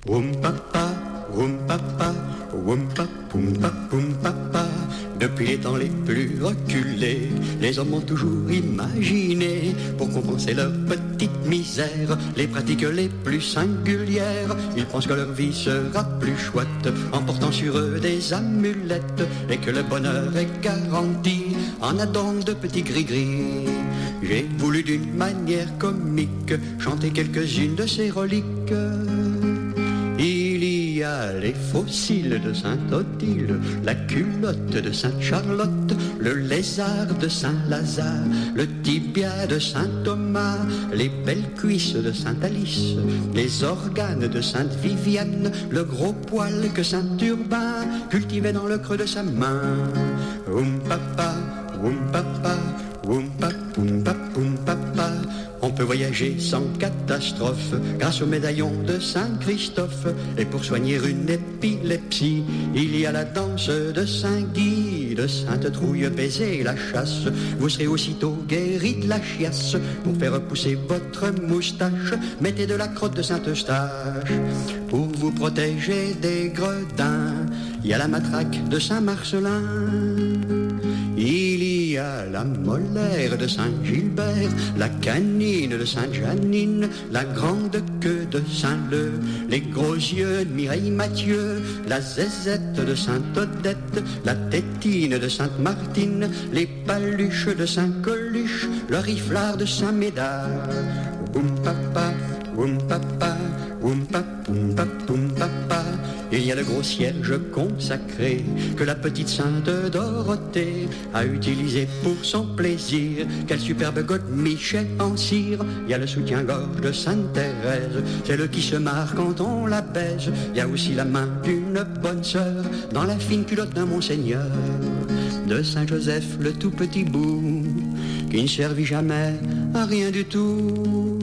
Oum papa, oum papa, oum papa, poum papa, poum papa. Depuis les temps les plus reculés, les hommes ont toujours imaginé, pour compenser leur petite misère, les pratiques les plus singulières. Ils pensent que leur vie sera plus chouette en portant sur eux des amulettes, et que le bonheur est garanti en adorant de petits gris-gris. J'ai voulu d'une manière comique chanter quelques-unes de ces reliques. Il y a les fossiles de Sainte-Odile, la culotte de Sainte-Charlotte, le lézard de Saint-Lazare, le tibia de Saint-Thomas, les belles cuisses de Sainte-Alice, les organes de Sainte-Viviane, le gros poil que Saint-Urbain cultivait dans le creux de sa main. Oum papa, oum papa, oum papa, oum papa, oum papa. On peut voyager sans catastrophe grâce au médaillon de Saint-Christophe. Et pour soigner une épilepsie, il y a la danse de Saint-Guy, de Sainte-Trouille, baiser la chasse. Vous serez aussitôt guéri de la chiasse. Pour faire repousser votre moustache, mettez de la crotte de Saint-Eustache. Pour vous protéger des gredins, il y a la matraque de Saint-Marcelin. Il y a la molaire de Saint-Gilbert, la canine de Sainte-Janine, la grande queue de Saint-Leu, les gros yeux de Mireille Mathieu, la zézette de Sainte-Odette, la tétine de Sainte-Martine, les paluches de Saint-Coluche, le riflard de Saint-Médard. Oum papa, oum papa, oum papa, oum papa, oum papa. Il y a le gros cierge consacré que la petite sainte Dorothée a utilisé pour son plaisir. Quel superbe godemiche en cire. Il y a le soutien-gorge de Sainte Thérèse, c'est le qui se marre quand on la baise. Il y a aussi la main d'une bonne sœur dans la fine culotte d'un monseigneur. De Saint-Joseph le tout petit bout qui ne servit jamais à rien du tout.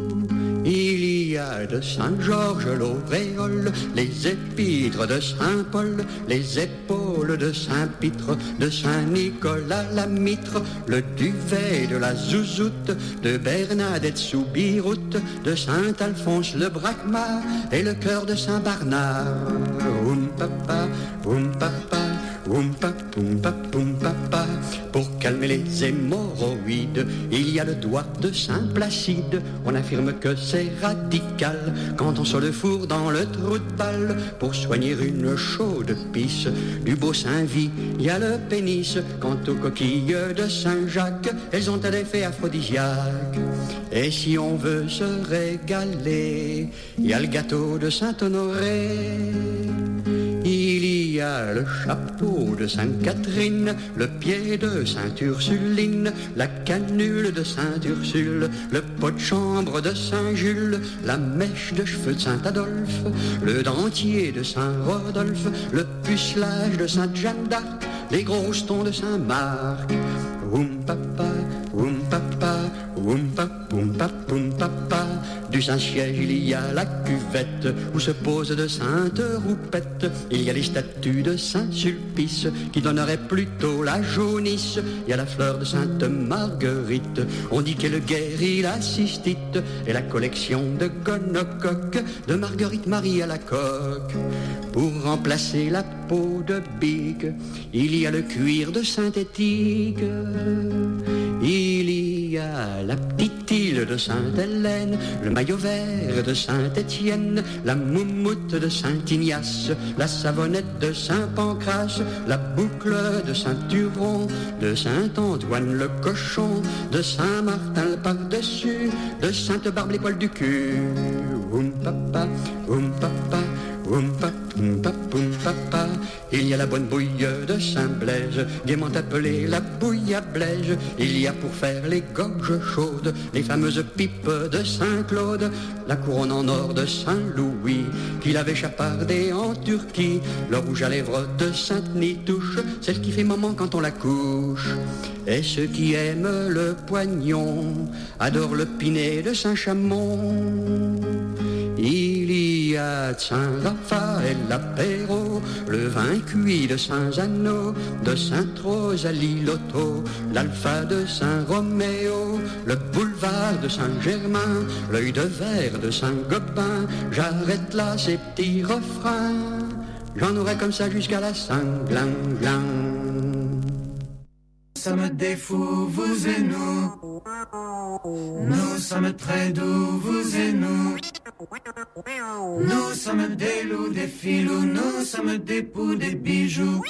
Il y a de Saint-Georges l'auréole, les épîtres de Saint-Paul, les épaules de Saint-Pitre, de Saint-Nicolas la mitre, le duvet de la zouzoute, de Bernadette sous Biroute, de Saint-Alphonse le Brachma et le cœur de Saint-Barnard. Oum papa, oum papa, oum papa, oum papa, oum papa. Pour calmer les hémorroïdes, il y a le doigt de Saint-Placide. On affirme que c'est radical quand on sort le four dans le trou de balle. Pour soigner une chaude pisse du beau Saint-Vie, il y a le pénis. Quant aux coquilles de Saint-Jacques, elles ont un effet aphrodisiaque. Et si on veut se régaler, il y a le gâteau de Saint-Honoré. Il y a le chapeau de Sainte-Catherine, le pied de Sainte-Ursuline, la canule de Sainte-Ursule, le pot de chambre de Saint-Jules, la mèche de cheveux de Saint-Adolphe, le dentier de Saint-Rodolphe, le pucelage de Sainte-Jeanne d'Arc, les grosses tons de Saint-Marc. Oum papa, oum papa, oum papa, oum papa, oum papa. Du Saint-Siège, il y a la cuvette où se pose de Sainte Roupette. Il y a les statues de Saint-Sulpice qui donneraient plutôt la jaunisse. Il y a la fleur de Sainte-Marguerite, on dit qu'elle guérit la cystite. Et la collection de gonocoques de Marguerite Marie à la coque. Pour remplacer la peau de bique, il y a le cuir de Saint-Étique. Il y a la petite île de Sainte-Hélène, le maillot vert de Saint-Étienne, la moumoute de Saint-Ignace, la savonnette de Saint-Pancrace, la boucle de Saint-Turon, de Saint-Antoine le cochon, de Saint-Martin le par-dessus, de Sainte-Barbe les poils du cul. Oum papa, oum papa, oum papa, oum papa, oum papa. Il y a la bonne bouille de Saint-Blaise, gaiement appelée la bouille à Blaise. Il y a pour faire les gorges chaudes, les fameuses pipes de Saint-Claude, la couronne en or de Saint-Louis, qu'il avait chapardé en Turquie, le rouge à lèvres de Sainte-Nitouche, celle qui fait maman quand on la couche. Et ceux qui aiment le poignon adorent le pinet de Saint-Chamond. Il y Gilliatt, Saint-Raphaël, l'apéro, le vin cuit de Saint-Zano, de Sainte-Rose à l'Île-Otto, l'Alpha de Saint-Roméo, le boulevard de Saint-Germain, l'œil de verre de Saint-Gobain. J'arrête là ces petits refrains, j'en aurai comme ça jusqu'à la Saint-Glin-Glin. Nous sommes des fous, vous et nous. Nous sommes très doux, vous et nous. Nous sommes des loups, des filous. Nous sommes des poux, des bijoux.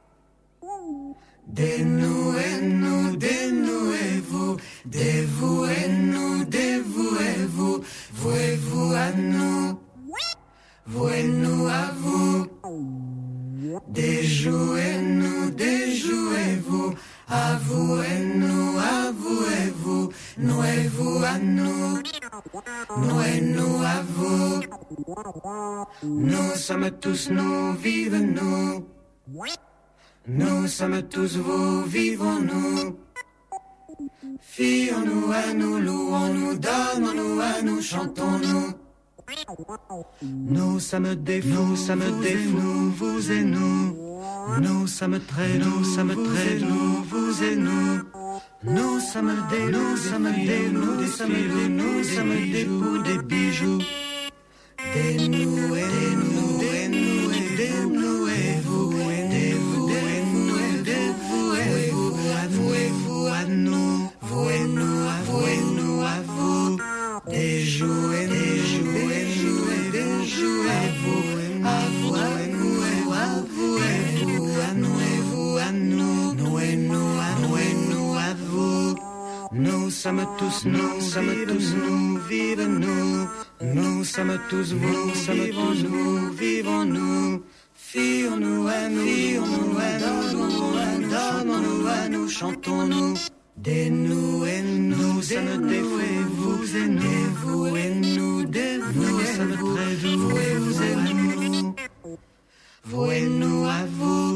Des nous et nous, des nous et vous. Des vous et nous, des vous et vous. Vous et vous à nous. Vous et nous à vous. Des joues et nous, des joues et vous. À vous et nous, à vous et vous, nous et vous à nous, nous et nous à vous. Nous sommes tous nous, vive nous. Nous sommes tous vous, vivons-nous. Fions-nous à nous, louons-nous, donnons-nous à nous, chantons-nous. Nous sommes des fous, vous et nous. Nous sommes très doux, vous et nous. Nous sommes des loups, des filous, nous sommes des poux, des bijoux. Des nous et des nous, des nous et des nous et vous. Des vous et nous et des vous et vous. Vous et vous à nous, vous et nous à vous et nous à vous. Des joues et des joues et joues et des joues et vous. À vous et nous et à vous et vous. À nous et vous à nous, nous et nous à nous et nous à vous. Nous sommes tous nous, vive nous. Nous sommes tous vous, vivons-nous. Fions-nous à nous, donnons-nous à nous, chantons-nous. Des nous et nous sommes des fous et vous et nous. Des vous et nous, des vous et sommes très doux, vous et nous. Vous et nous à vous.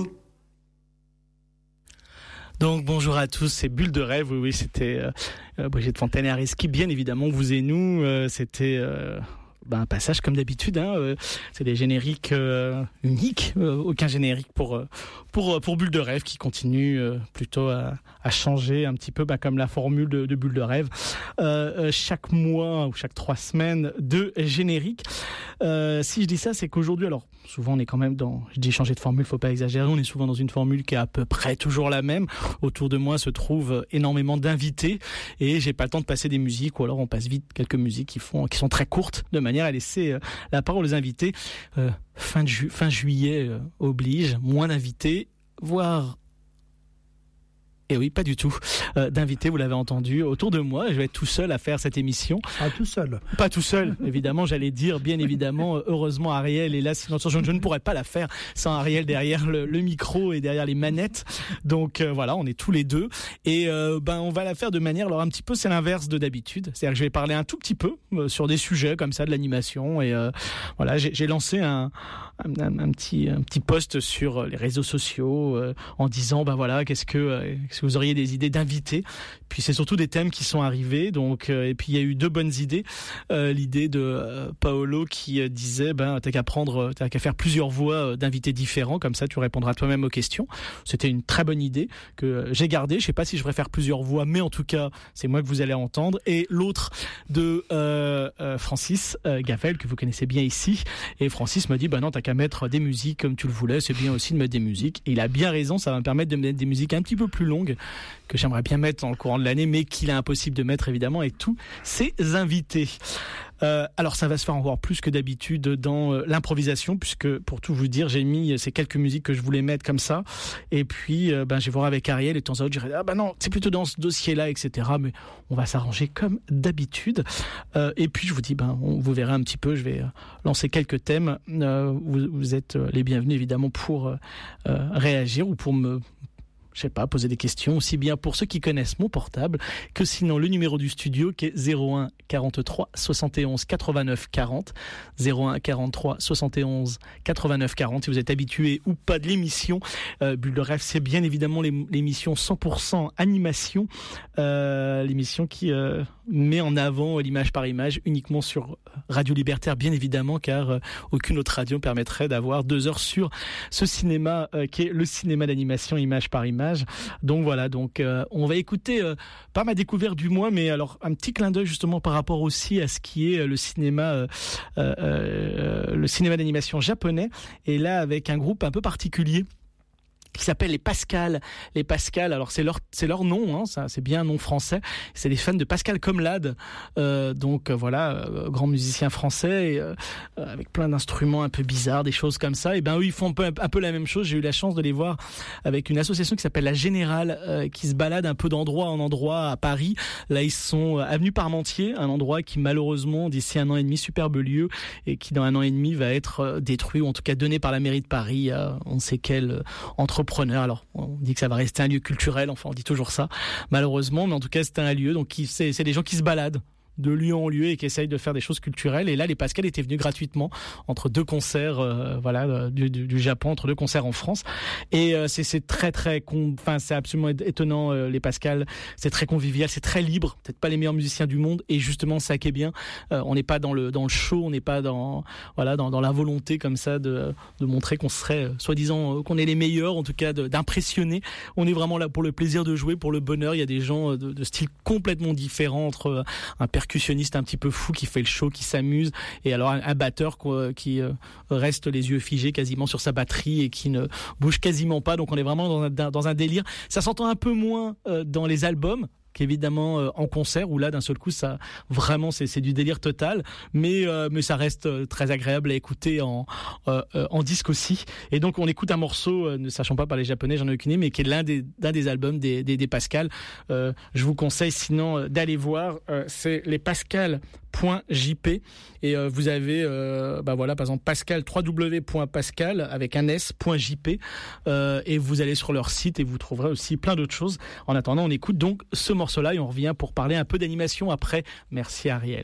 Donc bonjour à tous, c'est Bulle de rêve, oui c'était Brigitte Fontaine et Ariski, bien évidemment, vous et nous, c'était un passage comme d'habitude, c'est des génériques uniques, aucun générique pour Bulle de rêve qui continue plutôt à changer un petit peu comme la formule de Bulle de rêve, chaque mois ou chaque 3 semaines de générique. Si je dis ça, c'est qu'aujourd'hui, alors souvent on est quand même je dis changer de formule, faut pas exagérer, on est souvent dans une formule qui est à peu près toujours la même. Autour de moi se trouvent énormément d'invités et j'ai pas le temps de passer des musiques, ou alors on passe vite quelques musiques qui sont très courtes, de manière à laisser la parole aux invités. Fin juillet oblige, moins d'invités, voire... Et oui, pas du tout. D'invités, vous l'avez entendu, autour de moi. Je vais être tout seul à faire cette émission. Pas tout seul. Pas tout seul, évidemment. J'allais dire, bien évidemment, heureusement Ariel est là. Sinon, je ne pourrais pas la faire sans Ariel derrière le micro et derrière les manettes. Donc voilà, on est tous les deux. Et on va la faire de manière, alors un petit peu, c'est l'inverse de d'habitude. C'est-à-dire que je vais parler un tout petit peu sur des sujets comme ça, de l'animation. Et voilà, j'ai lancé un petit post sur les réseaux sociaux en disant, voilà, qu'est-ce que vous auriez des idées d'invités. Puis c'est surtout des thèmes qui sont arrivés. Donc et puis il y a eu 2 bonnes idées. L'idée de Paolo qui disait t'as qu'à faire plusieurs voix d'invités différents, comme ça tu répondras toi-même aux questions. C'était une très bonne idée que j'ai gardée. Je sais pas si je vais faire plusieurs voix, mais en tout cas c'est moi que vous allez entendre. Et l'autre de Francis Gaffel, que vous connaissez bien ici. Et Francis me dit non, t'as qu'à mettre des musiques comme tu le voulais. C'est bien aussi de mettre des musiques. Et il a bien raison. Ça va me permettre de mettre des musiques un petit peu plus longues que j'aimerais bien mettre dans le courant de l'année, mais qu'il est impossible de mettre évidemment avec tous ses invités. Alors ça va se faire encore plus que d'habitude dans l'improvisation, puisque pour tout vous dire, j'ai mis ces quelques musiques que je voulais mettre comme ça, et puis je vais voir avec Ariel, et de temps à autre je dirais non, c'est plutôt dans ce dossier-là, etc. Mais on va s'arranger comme d'habitude. Et puis je vous dis, vous verrez un petit peu, je vais lancer quelques thèmes. Vous êtes les bienvenus évidemment pour réagir ou pour me je sais pas, poser des questions, aussi bien pour ceux qui connaissent mon portable que sinon le numéro du studio qui est 01 43 71 89 40. 01 43 71 89 40. Si vous êtes habitué ou pas de l'émission, Bulle de Rêve, c'est bien évidemment l'émission 100% animation, l'émission qui met en avant l'image par image uniquement sur Radio Libertaire, bien évidemment, car aucune autre radio permettrait d'avoir 2 heures sur ce cinéma qui est le cinéma d'animation image par image. Donc voilà, on va écouter pas ma découverte du mois, mais alors un petit clin d'œil justement par rapport aussi à ce qui est le cinéma d'animation japonais, et là avec un groupe un peu particulier qui s'appelle les Pascal. Les Pascal, alors c'est leur nom, hein, ça, c'est bien un nom français. C'est les fans de Pascal Comlade, grand musicien français, et, avec plein d'instruments un peu bizarres, des choses comme ça. Et ben eux, ils font un peu la même chose. J'ai eu la chance de les voir avec une association qui s'appelle La Générale, qui se balade un peu d'endroit en endroit à Paris. Là, ils sont avenue Parmentier, un endroit qui malheureusement d'ici 1 an et demi, superbe lieu, et qui dans 1 an et demi va être détruit, ou en tout cas donné par la mairie de Paris à on ne sait quel entrepreneur. Alors, on dit que ça va rester un lieu culturel, enfin on dit toujours ça, malheureusement, mais en tout cas c'est un lieu, donc c'est des gens qui se baladent de lieu en lieu et qui essayent de faire des choses culturelles. Et là, les Pascal étaient venus gratuitement entre 2 concerts, du Japon, entre 2 concerts en France. Et c'est très c'est absolument étonnant. Les Pascal, c'est très convivial, c'est très libre. Peut-être pas les meilleurs musiciens du monde. Et justement, ça qui est bien, on n'est pas dans le show, on n'est pas dans la volonté comme ça de montrer qu'on serait soi-disant qu'on est les meilleurs, en tout cas d'impressionner. On est vraiment là pour le plaisir de jouer, pour le bonheur. Il y a des gens de styles complètement différents, entre un percussionniste un petit peu fou qui fait le show, qui s'amuse, et alors un batteur qui reste les yeux figés quasiment sur sa batterie et qui ne bouge quasiment pas. Donc on est vraiment dans un délire. Ça s'entend un peu moins dans les albums qu'évidemment en concert, où là d'un seul coup ça vraiment c'est du délire total, mais ça reste très agréable à écouter en disque aussi. Et donc on écoute un morceau, ne sachant pas parler japonais, j'en ai aucune idée, mais qui est l'un des albums des Pascal. Je vous conseille sinon d'aller voir, c'est les Pascal.jp, et vous avez par exemple Pascal, www.pascal avec un s.jp, et vous allez sur leur site et vous trouverez aussi plein d'autres choses. En attendant, on écoute donc ce morceau-là et on revient pour parler un peu d'animation après. Merci Ariel.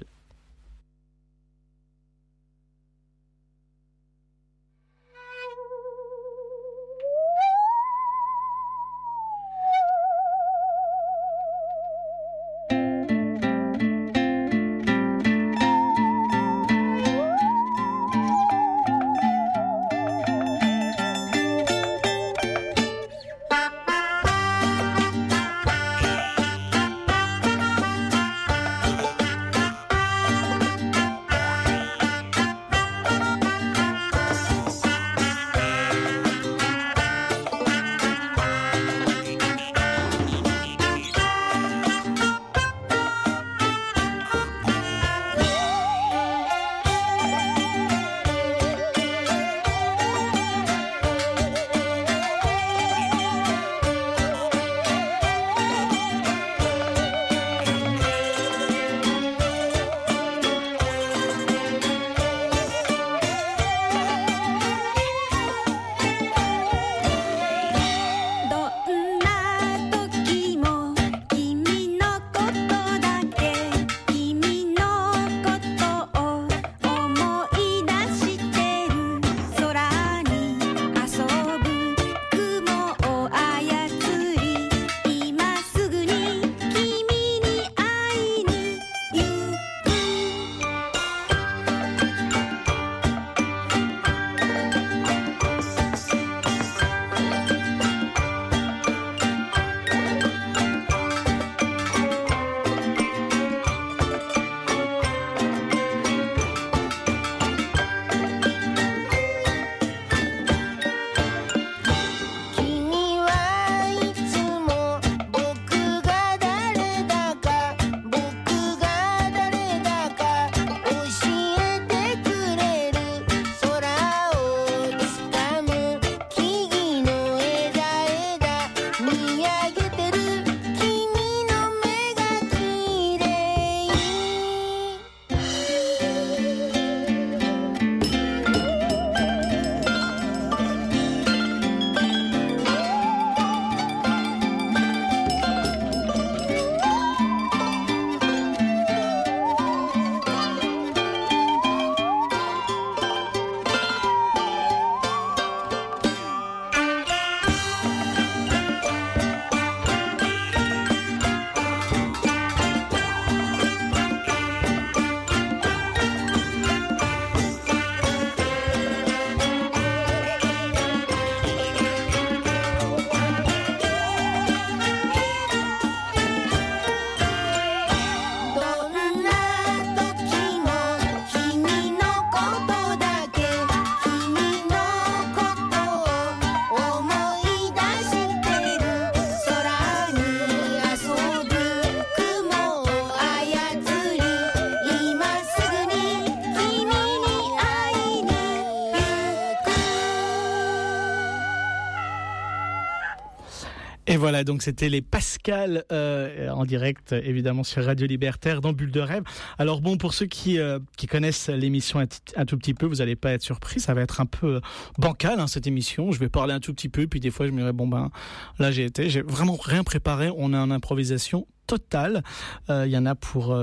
Et voilà, donc c'était les Pascal en direct, évidemment sur Radio Libertaire dans Bulle de Rêve. Alors bon, pour ceux qui connaissent l'émission un tout petit peu, vous n'allez pas être surpris, ça va être un peu bancal cette émission. Je vais parler un tout petit peu, puis des fois je me dirais là j'ai vraiment rien préparé. On est en improvisation totale. Il y en a pour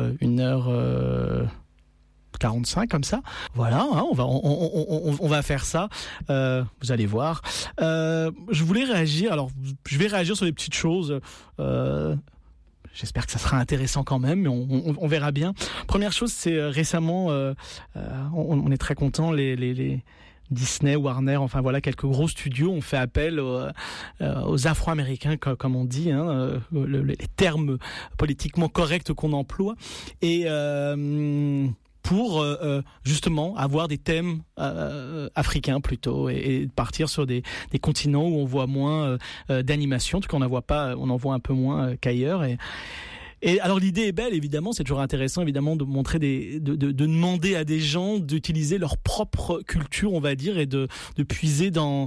1h45 comme ça. Voilà, on va faire ça. Vous allez voir. Je voulais réagir. Alors, je vais réagir sur des petites choses. J'espère que ça sera intéressant quand même, mais on verra bien. Première chose, c'est récemment, on est très contents, les Disney, Warner, enfin voilà, quelques gros studios ont fait appel aux Afro-Américains, comme on dit, les termes politiquement corrects qu'on emploie, et pour justement avoir des thèmes africains plutôt, et partir sur des continents où on voit moins d'animation, en tout cas on en voit un peu moins qu'ailleurs. Et alors l'idée est belle, évidemment, c'est toujours intéressant évidemment de montrer de demander à des gens d'utiliser leur propre culture, on va dire, et de puiser dans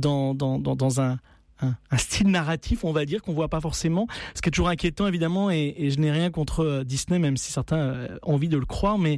un style narratif, on va dire, qu'on voit pas forcément. Ce qui est toujours inquiétant, évidemment, et je n'ai rien contre Disney, même si certains ont envie de le croire, mais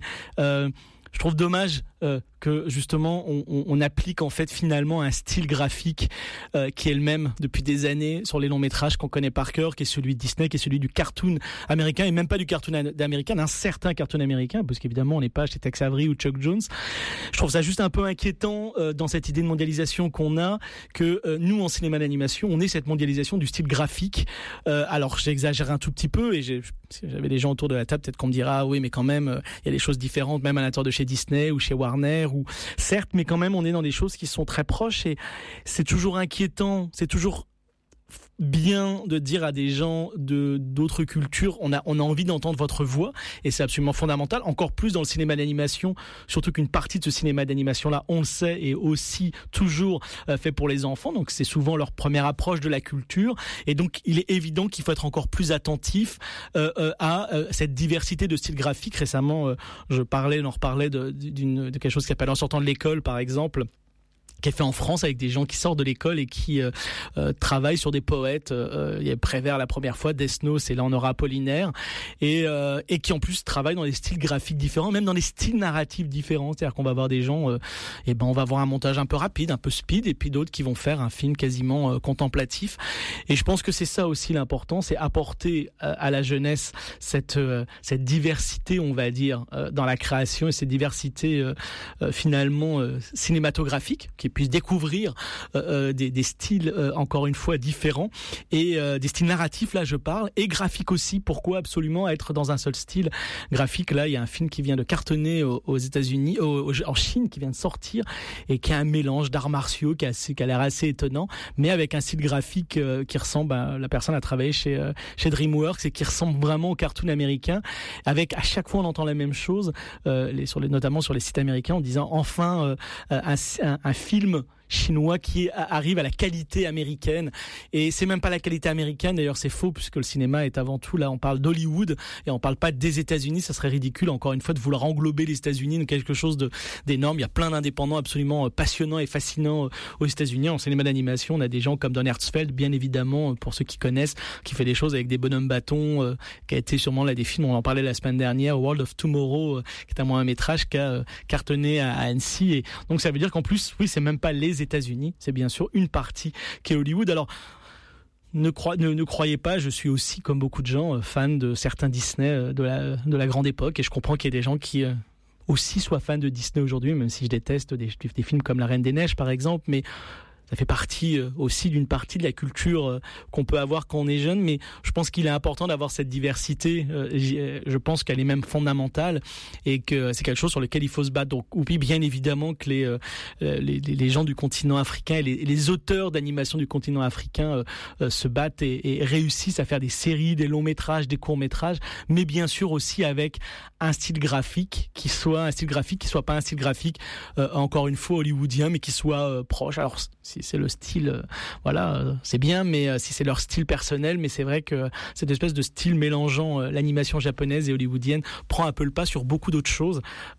je trouve dommage que justement on applique en fait finalement un style graphique qui est le même depuis des années sur les longs métrages qu'on connaît par cœur, qui est celui de Disney, qui est celui du cartoon américain, et même pas du cartoon américain, d'un certain cartoon américain, parce qu'évidemment on n'est pas chez Tex Avery ou Chuck Jones. Je trouve ça juste un peu inquiétant dans cette idée de mondialisation qu'on a, que nous en cinéma d'animation on ait cette mondialisation du style graphique. Alors j'exagère un tout petit peu, et si j'avais des gens autour de la table, peut-être qu'on me dira oui mais quand même il y a des choses différentes même à l'intérieur de chez Disney ou chez Warner, ou certes, mais quand même on est dans des choses qui sont très proches, et c'est toujours inquiétant, c'est toujours bien de dire à des gens d'autres cultures, on a envie d'entendre votre voix, et c'est absolument fondamental, encore plus dans le cinéma d'animation, surtout qu'une partie de ce cinéma d'animation là, on le sait, est aussi toujours fait pour les enfants, donc c'est souvent leur première approche de la culture, et donc il est évident qu'il faut être encore plus attentif à cette diversité de styles graphiques. Récemment on reparlait de quelque chose qui s'appelle En sortant de l'école, par exemple, qui est fait en France avec des gens qui sortent de l'école et qui travaillent sur des poètes. Il y a Prévert la première fois, Desnos, et là on aura Apollinaire, et qui en plus travaillent dans des styles graphiques différents, même dans des styles narratifs différents. C'est-à-dire qu'on va avoir des gens, on va avoir un montage un peu rapide, un peu speed, et puis d'autres qui vont faire un film quasiment contemplatif. Et je pense que c'est ça aussi l'important, c'est apporter à la jeunesse cette diversité, on va dire, dans la création, et cette diversité finalement cinématographique, qui puissent découvrir des styles encore une fois différents, et des styles narratifs, là je parle, et graphiques aussi. Pourquoi absolument être dans un seul style graphique? Là il y a un film qui vient de cartonner aux États-Unis, en Chine, qui vient de sortir, et qui a un mélange d'arts martiaux qui a l'air assez étonnant, mais avec un style graphique qui ressemble la personne a travaillé chez DreamWorks, et qui ressemble vraiment au cartoon américain, avec à chaque fois on entend la même chose, notamment sur les sites américains, en disant enfin un film chinois qui arrive à la qualité américaine. Et c'est même pas la qualité américaine, d'ailleurs c'est faux, puisque le cinéma est avant tout, là on parle d'Hollywood et on parle pas des États-Unis. Ça serait ridicule encore une fois de vouloir englober les États-Unis dans quelque chose d'énorme. Il y a plein d'indépendants absolument passionnants et fascinants aux États-Unis. En cinéma d'animation, on a des gens comme Don Hertzfeldt, bien évidemment, pour ceux qui connaissent, qui fait des choses avec des bonhommes bâtons, qui a été sûrement là des films, on en parlait la semaine dernière, World of Tomorrow, qui est un moyen métrage qui a cartonné à Annecy. Et donc ça veut dire qu'en plus, oui, c'est même pas les États-Unis, c'est bien sûr une partie qui est Hollywood. Alors ne croyez pas, je suis aussi comme beaucoup de gens fan de certains Disney de la grande époque, et je comprends qu'il y ait des gens qui aussi soient fans de Disney aujourd'hui, même si je déteste des films comme La Reine des Neiges par exemple, mais ça fait partie aussi d'une partie de la culture qu'on peut avoir quand on est jeune, mais je pense qu'il est important d'avoir cette diversité. Je pense qu'elle est même fondamentale, et que c'est quelque chose sur lequel il faut se battre. Donc, oui, bien évidemment que les gens du continent africain et les auteurs d'animation du continent africain se battent et réussissent à faire des séries, des longs métrages, des courts métrages, mais bien sûr aussi avec un style graphique qui soit pas un style graphique encore une fois hollywoodien, mais qui soit proche. Alors si c'est le style, c'est bien, mais si c'est leur style personnel, mais c'est vrai que cette espèce de style mélangeant l'animation japonaise et hollywoodienne prend un peu le pas sur beaucoup d'autres choses.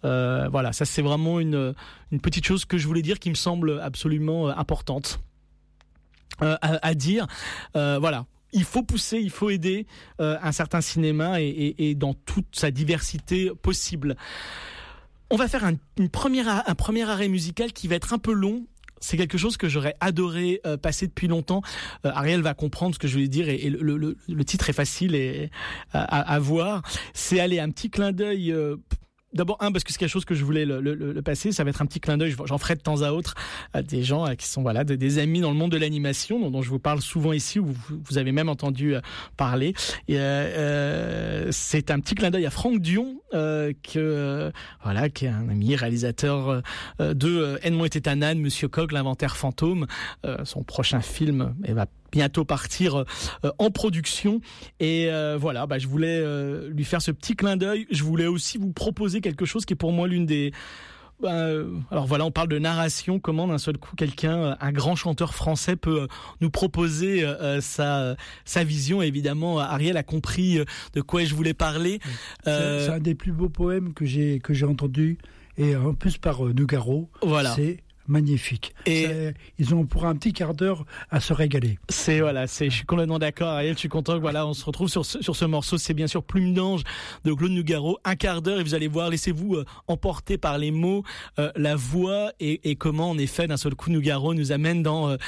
Ça c'est vraiment une petite chose que je voulais dire, qui me semble absolument importante à dire. il faut pousser, il faut aider un certain cinéma et dans toute sa diversité possible. On va faire un premier arrêt musical qui va être un peu long. C'est quelque chose que j'aurais adoré passer depuis longtemps. Ariel va comprendre ce que je voulais dire et le titre est facile à voir. C'est un petit clin d'œil. D'abord, parce que c'est quelque chose que je voulais le passer, ça va être un petit clin d'œil, j'en ferai de temps à autre à des gens qui sont des amis dans le monde de l'animation, dont je vous parle souvent ici, où vous avez même entendu parler. Et, c'est un petit clin d'œil à Franck Dion, qui est un ami réalisateur de Edmond était un âne, Monsieur Coq, l'inventaire fantôme. Son prochain film va bientôt partir en production et je voulais lui faire ce petit clin d'œil. Je voulais aussi vous proposer quelque chose qui est pour moi l'une des on parle de narration, comment d'un seul coup un grand chanteur français peut nous proposer sa vision. Et évidemment, Ariel a compris de quoi je voulais parler. C'est un des plus beaux poèmes que j'ai entendu, et en plus par Nougaro. Voilà. C'est magnifique. Et ils ont pour un petit quart d'heure à se régaler. Je suis complètement d'accord, Ariel. Je suis content que on se retrouve sur ce morceau. C'est bien sûr Plume d'ange de Claude Nougaro. Un quart d'heure et vous allez voir, laissez-vous emporter par les mots, la voix et comment en effet d'un seul coup Nougaro nous amène dans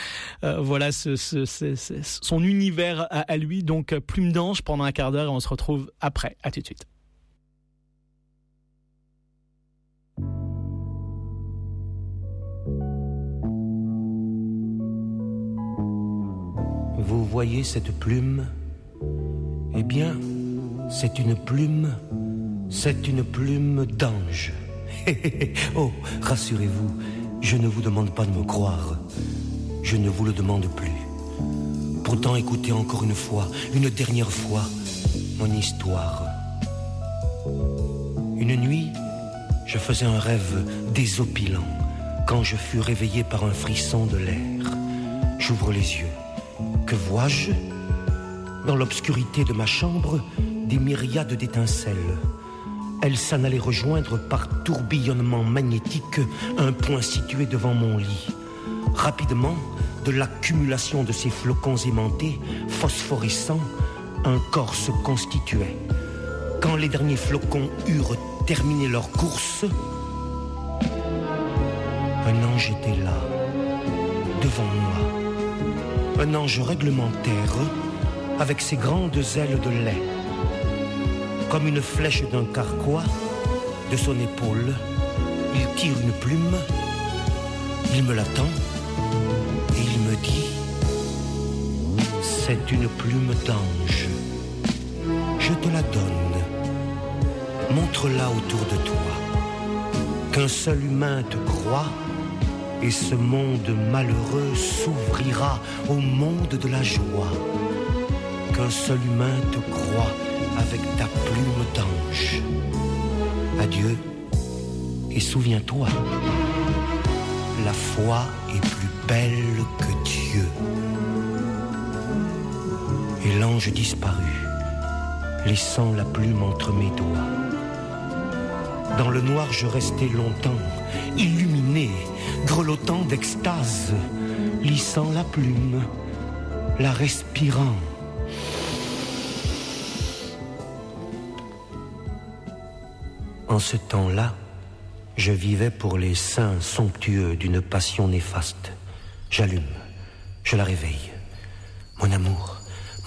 son univers à lui. Donc Plume d'ange pendant un quart d'heure et on se retrouve après. À tout de suite. Vous voyez cette plume ? Eh bien, c'est une plume d'ange. Oh, rassurez-vous, je ne vous demande pas de me croire. Je ne vous le demande plus. Pourtant, écoutez encore une dernière fois, mon histoire. Une nuit, je faisais un rêve désopilant quand je fus réveillé par un frisson de l'air. J'ouvre les yeux. Que vois-je ? Dans l'obscurité de ma chambre, des myriades d'étincelles. Elles s'en allaient rejoindre par tourbillonnement magnétique un point situé devant mon lit. Rapidement, de l'accumulation de ces flocons aimantés, phosphorescents, un corps se constituait. Quand les derniers flocons eurent terminé leur course, un ange était là, devant moi. Un ange réglementaire, avec ses grandes ailes de lait. Comme une flèche d'un carquois, de son épaule, il tire une plume, il me la tend, et il me dit « C'est une plume d'ange. Je te la donne. Montre-la autour de toi. Qu'un seul humain te croie, et ce monde malheureux s'ouvrira au monde de la joie. Qu'un seul humain te croie avec ta plume d'ange. Adieu, et souviens-toi, la foi est plus belle que Dieu. » Et l'ange disparut, laissant la plume entre mes doigts. Dans le noir, je restais longtemps, illuminé, grelottant d'extase, lissant la plume, la respirant. En ce temps-là, je vivais pour les seins somptueux d'une passion néfaste. J'allume, je la réveille. Mon amour,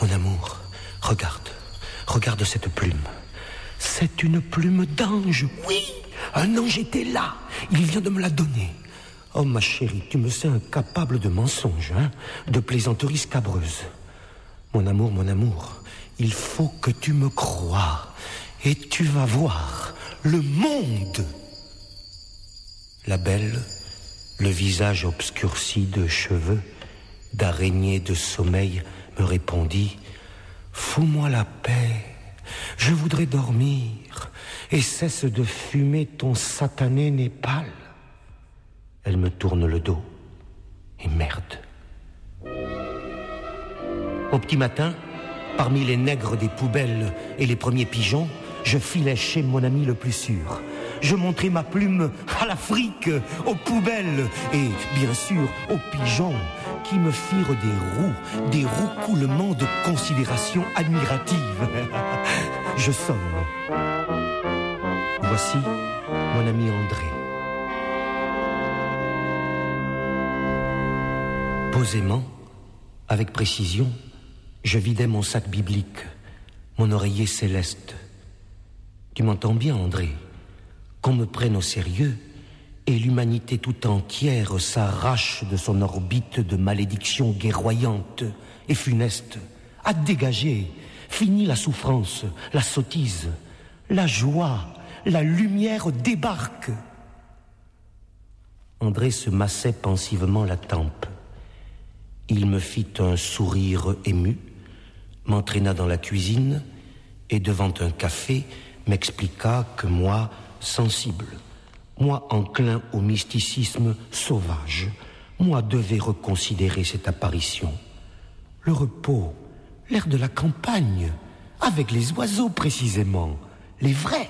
regarde cette plume. C'est une plume d'ange, oui, un ange était là, il vient de me la donner. Oh ma chérie, tu me sais incapable de mensonges, de plaisanteries scabreuses. Mon amour, il faut que tu me croies, et tu vas voir le monde. La belle, le visage obscurci de cheveux, d'araignée de sommeil, me répondit « Fous-moi la paix. Je voudrais dormir, et cesse de fumer ton satané Népal. » Elle me tourne le dos, et merde. Au petit matin, parmi les nègres des poubelles et les premiers pigeons, je filais chez mon ami le plus sûr, Je montrai ma plume à l'Afrique, aux poubelles et bien sûr aux pigeons qui me firent des roucoulements de considération admirative. Je sonne. Voici mon ami André. Posément, avec précision, je vidais mon sac biblique, mon oreiller céleste. Tu m'entends bien, André? Qu'on me prenne au sérieux et l'humanité tout entière s'arrache de son orbite de malédictions guerroyantes et funestes. À dégager, fini la souffrance, la sottise, la joie, la lumière débarque. André se massait pensivement la tempe. Il me fit un sourire ému, m'entraîna dans la cuisine et devant un café m'expliqua que moi, sensible, moi enclin au mysticisme sauvage, moi devais reconsidérer cette apparition. Le repos, l'air de la campagne, avec les oiseaux précisément, les vrais.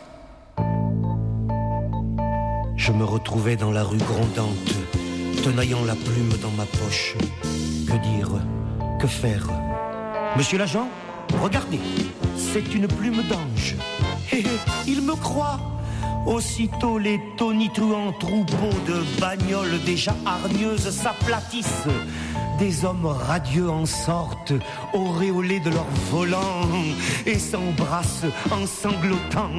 Je me retrouvais dans la rue grondante, tenaillant la plume dans ma poche. Que dire? Que faire? Monsieur l'agent, regardez, c'est une plume d'ange. Hé, il me croit. Aussitôt les tonitruants troupeaux de bagnoles déjà hargneuses s'aplatissent. Des hommes radieux en sortent, auréolés de leur volant, et s'embrassent en sanglotant.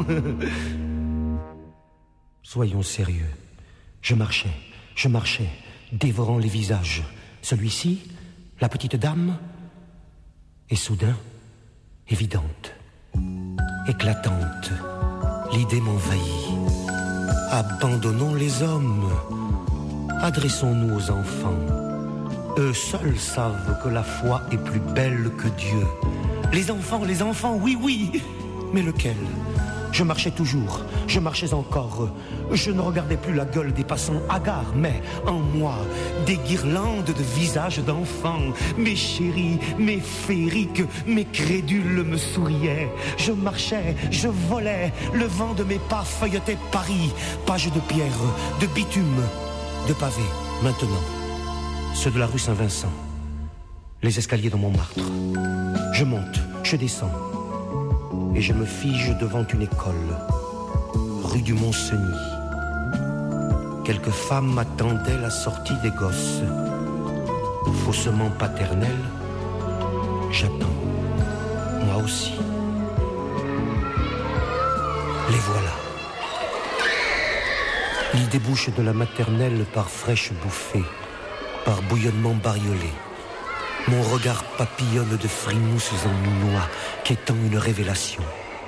Soyons sérieux. Je marchais, dévorant les visages. Celui-ci, la petite dame, et soudain, évidente, éclatante, l'idée m'envahit. Abandonnons les hommes, adressons-nous aux enfants. Eux seuls savent que la foi est plus belle que Dieu. Les enfants, oui, mais lequel? Je marchais toujours, je marchais encore. Je ne regardais plus la gueule des passants hagards, mais en moi, des guirlandes de visages d'enfants. Mes chéris, mes féeriques, mes crédules me souriaient. Je marchais, je volais, le vent de mes pas feuilletait Paris. Pages de pierre, de bitume, de pavés. Maintenant, ceux de la rue Saint-Vincent, les escaliers de Montmartre. Je monte, je descends. Et je me fige devant une école, rue du Mont-Cenis. Quelques femmes attendaient la sortie des gosses. Faussement paternel, j'attends, moi aussi. Les voilà. Ils débouchent de la maternelle par fraîche bouffée, par bouillonnement bariolé. Mon regard papillonne de frimousses en minois, qu'étant une révélation.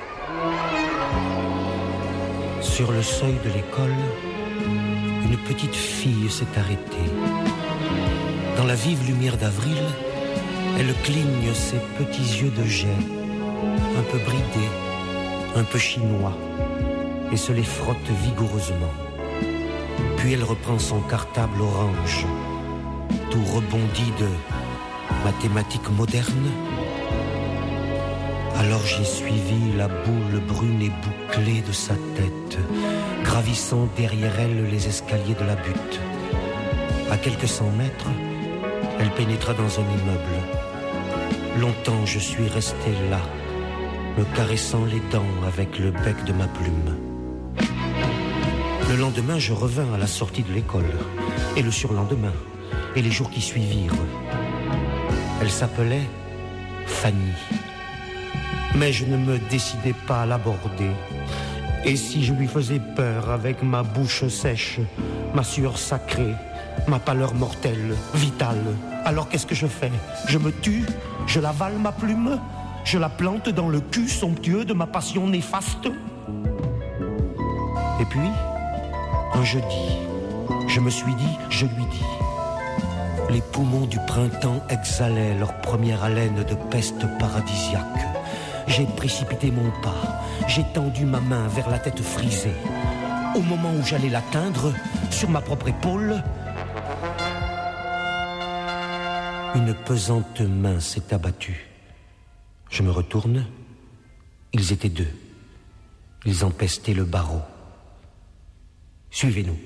Sur le seuil de l'école, une petite fille s'est arrêtée. Dans la vive lumière d'avril, elle cligne ses petits yeux de jet, un peu bridés, un peu chinois, et se les frotte vigoureusement. Puis elle reprend son cartable orange, tout rebondi de mathématiques modernes. Alors j'ai suivi la boule brune et bouclée de sa tête, gravissant derrière elle les escaliers de la butte. À quelques 100 mètres, elle pénétra dans un immeuble. Longtemps je suis resté là, me caressant les dents avec le bec de ma plume. Le lendemain, je revins à la sortie de l'école, et le surlendemain, et les jours qui suivirent. Elle s'appelait Fanny. Mais je ne me décidais pas à l'aborder. Et si je lui faisais peur avec ma bouche sèche, ma sueur sacrée, ma pâleur mortelle, vitale, alors qu'est-ce que je fais? Je me tue? Je l'avale ma plume? Je la plante dans le cul somptueux de ma passion néfaste? Et puis, un jeudi, je me suis dit, je lui dis. Les poumons du printemps exhalaient leur première haleine de peste paradisiaque. J'ai précipité mon pas, j'ai tendu ma main vers la tête frisée. Au moment où j'allais l'atteindre, sur ma propre épaule, une pesante main s'est abattue. Je me retourne, ils étaient deux. Ils empestaient le barreau. Suivez-nous.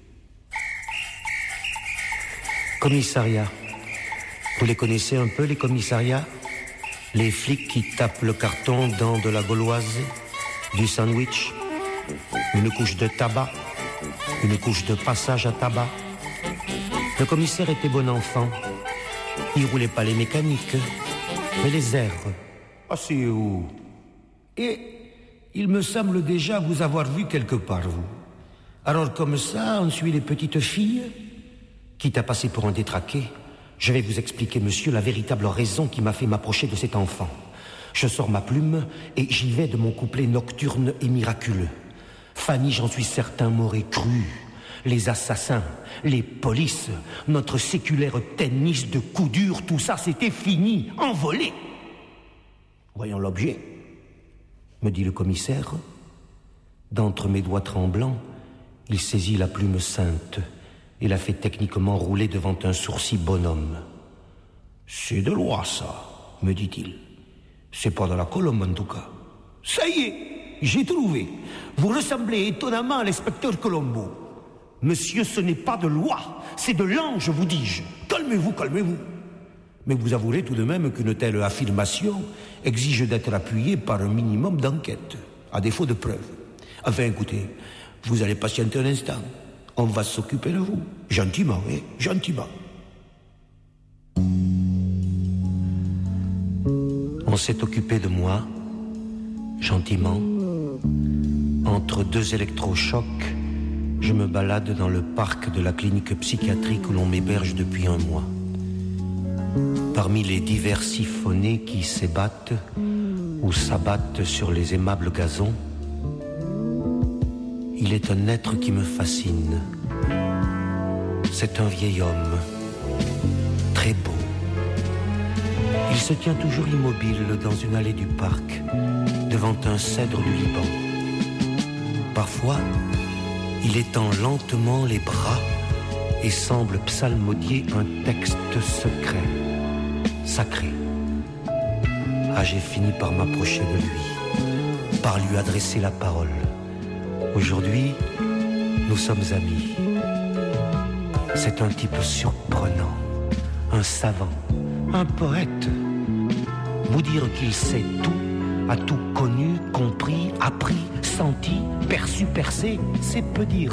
Commissariat. Vous les connaissez un peu, les commissariats? Les flics qui tapent le carton dans de la gauloise, du sandwich, une couche de tabac, une couche de passage à tabac. Le commissaire était bon enfant. Il roulait pas les mécaniques, mais les airs. Ah, c'est où? Et il me semble déjà vous avoir vu quelque part, vous. Alors comme ça, on suit les petites filles? Quitte à passer pour un détraqué, je vais vous expliquer, monsieur, la véritable raison qui m'a fait m'approcher de cet enfant. Je sors ma plume et j'y vais de mon couplet nocturne et miraculeux. Fanny, j'en suis certain, m'aurait cru. Les assassins, les polices, notre séculaire tennis de coups durs, tout ça, c'était fini, envolé. Voyons l'objet, me dit le commissaire. D'entre mes doigts tremblants, il saisit la plume sainte et la fait techniquement rouler devant un sourcil bonhomme. C'est de loi, ça, me dit-il. C'est pas dans la colombe, en tout cas. Ça y est, j'ai trouvé. Vous ressemblez étonnamment à l'inspecteur Colombo. Monsieur, ce n'est pas de loi, c'est de l'ange, vous dis-je. Calmez-vous, calmez-vous. Mais vous avouerez tout de même qu'une telle affirmation exige d'être appuyée par un minimum d'enquête, à défaut de preuves. Enfin, écoutez, vous allez patienter un instant. On va s'occuper de vous. Gentiment, hein, gentiment. On s'est occupé de moi, gentiment. Entre deux électrochocs, je me balade dans le parc de la clinique psychiatrique où l'on m'héberge depuis un mois. Parmi les divers siphonnés qui s'ébattent ou s'abattent sur les aimables gazons, il est un être qui me fascine. C'est un vieil homme, très beau. Il se tient toujours immobile dans une allée du parc, devant un cèdre du Liban. Parfois, il étend lentement les bras et semble psalmodier un texte secret, sacré. Ah, j'ai fini par m'approcher de lui, par lui adresser la parole. Aujourd'hui, nous sommes amis. C'est un type surprenant, un savant, un poète. Vous dire qu'il sait tout, a tout connu, compris, appris, senti, perçu, percé, c'est peu dire.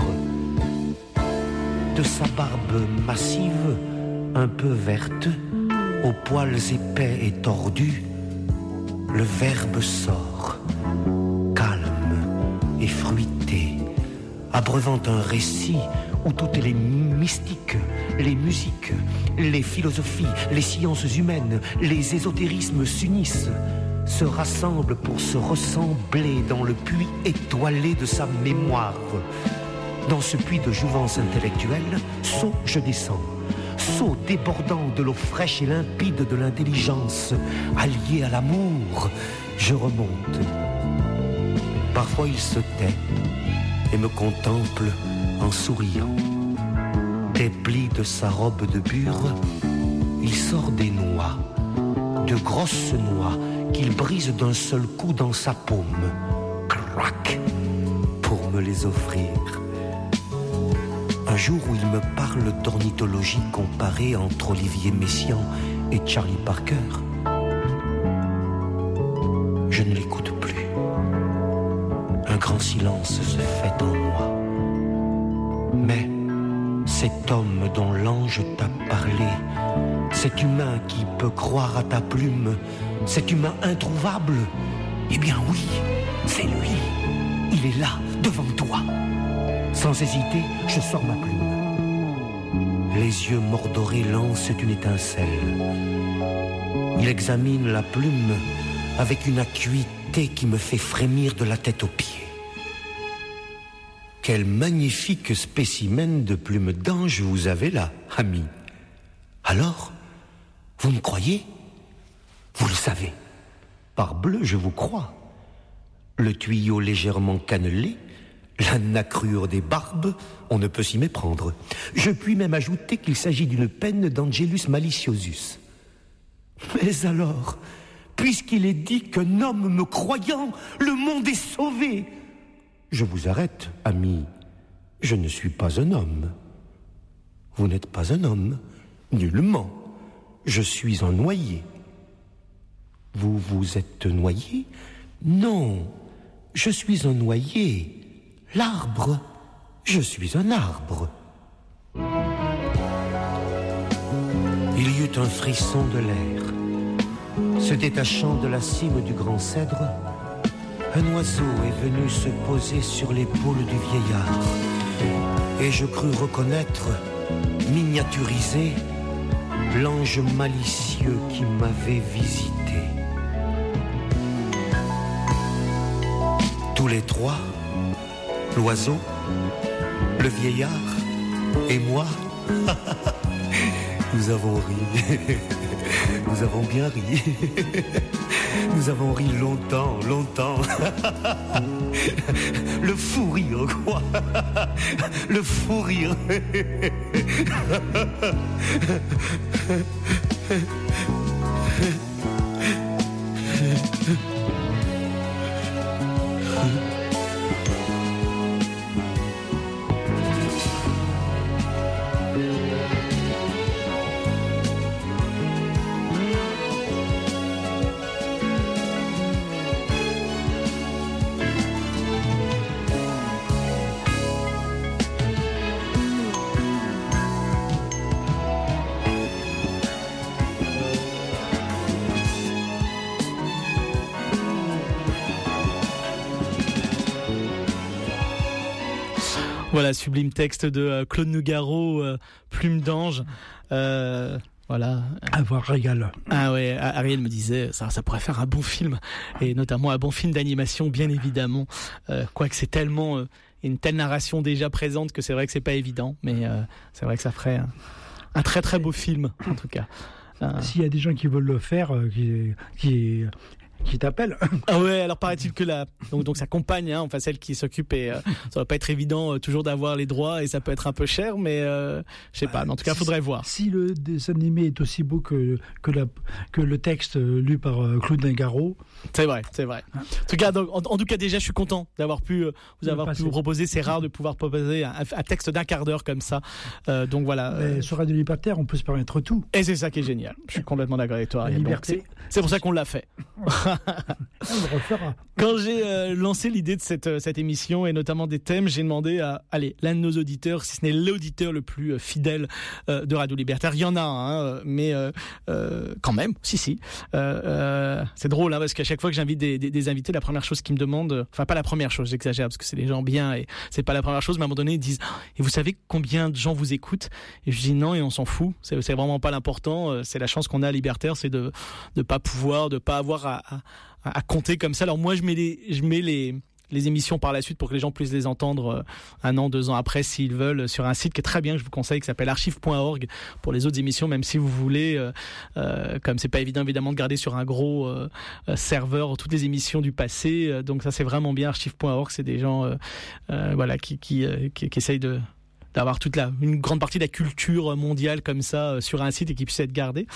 De sa barbe massive, un peu verte, aux poils épais et tordus, le verbe sort, calme et fruité, abreuvant un récit où toutes les mystiques, les musiques, les philosophies, les sciences humaines, les ésotérismes s'unissent, se rassemblent pour se ressembler dans le puits étoilé de sa mémoire. Dans ce puits de jouvence intellectuelle, saut je descends, saut débordant de l'eau fraîche et limpide de l'intelligence, alliée à l'amour, je remonte. Parfois il se tait et me contemple en souriant. Des plis de sa robe de bure, il sort des noix, de grosses noix qu'il brise d'un seul coup dans sa paume. Crac, pour me les offrir. Un jour où il me parle d'ornithologie comparée entre Olivier Messiaen et Charlie Parker, je ne l'écoute plus. Un grand silence se fait en moi. Mais cet homme dont l'ange t'a parlé, cet humain qui peut croire à ta plume, cet humain introuvable, eh bien oui, c'est lui. Il est là, devant toi. Sans hésiter, je sors ma plume. Les yeux mordorés lancent une étincelle. Il examine la plume avec une acuité qui me fait frémir de la tête aux pieds. Quel magnifique spécimen de plume d'ange vous avez là, ami. Alors, vous me croyez? Vous le savez. Parbleu, je vous crois. Le tuyau légèrement cannelé, la nacrure des barbes, on ne peut s'y méprendre. Je puis même ajouter qu'il s'agit d'une peine d'Angelus Maliciosus. Mais alors, puisqu'il est dit qu'un homme me croyant, le monde est sauvé. Je vous arrête, ami. Je ne suis pas un homme. Vous n'êtes pas un homme, nullement. Je suis un noyer. Vous, vous êtes noyé? Non, je suis un noyer. L'arbre, je suis un arbre. Il y eut un frisson de l'air. Se détachant de la cime du grand cèdre, un oiseau est venu se poser sur l'épaule du vieillard. Et je crus reconnaître, miniaturisé, l'ange malicieux qui m'avait visité. Tous les trois, l'oiseau, le vieillard et moi, nous avons ri. Nous avons bien ri. Nous avons ri longtemps, longtemps. Le fou rire, quoi. Le fou rire. Voilà, sublime texte de Claude Nougaro, Plume d'ange. Voilà. Avoir régal. Ah ouais, Ariel me disait, ça pourrait faire un bon film, et notamment un bon film d'animation, bien évidemment. Quoique c'est tellement une telle narration déjà présente que c'est vrai que c'est pas évident, mais c'est vrai que ça ferait un très très beau film, en tout cas. S'il y a des gens qui veulent le faire, qui t'appelle. Ah ouais, alors paraît-il que donc sa compagne, enfin celle qui s'occupe, et ça va pas être évident toujours d'avoir les droits, et ça peut être un peu cher, mais je sais pas, mais en tout cas faudrait voir. Si le dessin animé est aussi beau que le texte lu par Claude Nougaro. C'est vrai. En tout cas, donc, en tout cas déjà je suis content d'avoir pu vous proposer, c'est rare de pouvoir proposer un texte d'un quart d'heure comme ça. Donc voilà. Mais sur Radio Libertaire, on peut se permettre tout. Et c'est ça qui est génial. Je suis complètement d'accord avec toi, Ariel. Liberté. C'est pour ça qu'on l'a fait. On le refera. Quand j'ai lancé l'idée de cette émission, et notamment des thèmes, j'ai demandé à l'un de nos auditeurs, si ce n'est l'auditeur le plus fidèle de Radio Libertaire. Il y en a un, mais quand même, si. C'est drôle, parce qu'à chaque fois que j'invite des invités, la première chose qu'ils me demandent, enfin pas la première chose, j'exagère parce que c'est des gens bien et c'est pas la première chose, mais à un moment donné ils disent et vous savez combien de gens vous écoutent? Et je dis non, et on s'en fout, c'est vraiment pas l'important, c'est la chance qu'on a à Libertaire, c'est de pas avoir à compter comme ça. Alors moi je mets les émissions par la suite pour que les gens puissent les entendre 1 an, 2 ans après s'ils veulent, sur un site qui est très bien, que je vous conseille, qui s'appelle archive.org pour les autres émissions, même si vous voulez, comme c'est pas évident évidemment de garder sur un gros serveur toutes les émissions du passé, donc ça c'est vraiment bien. Archive.org, c'est des gens qui essayent d'avoir une grande partie de la culture mondiale comme ça sur un site et qui puisse être gardée.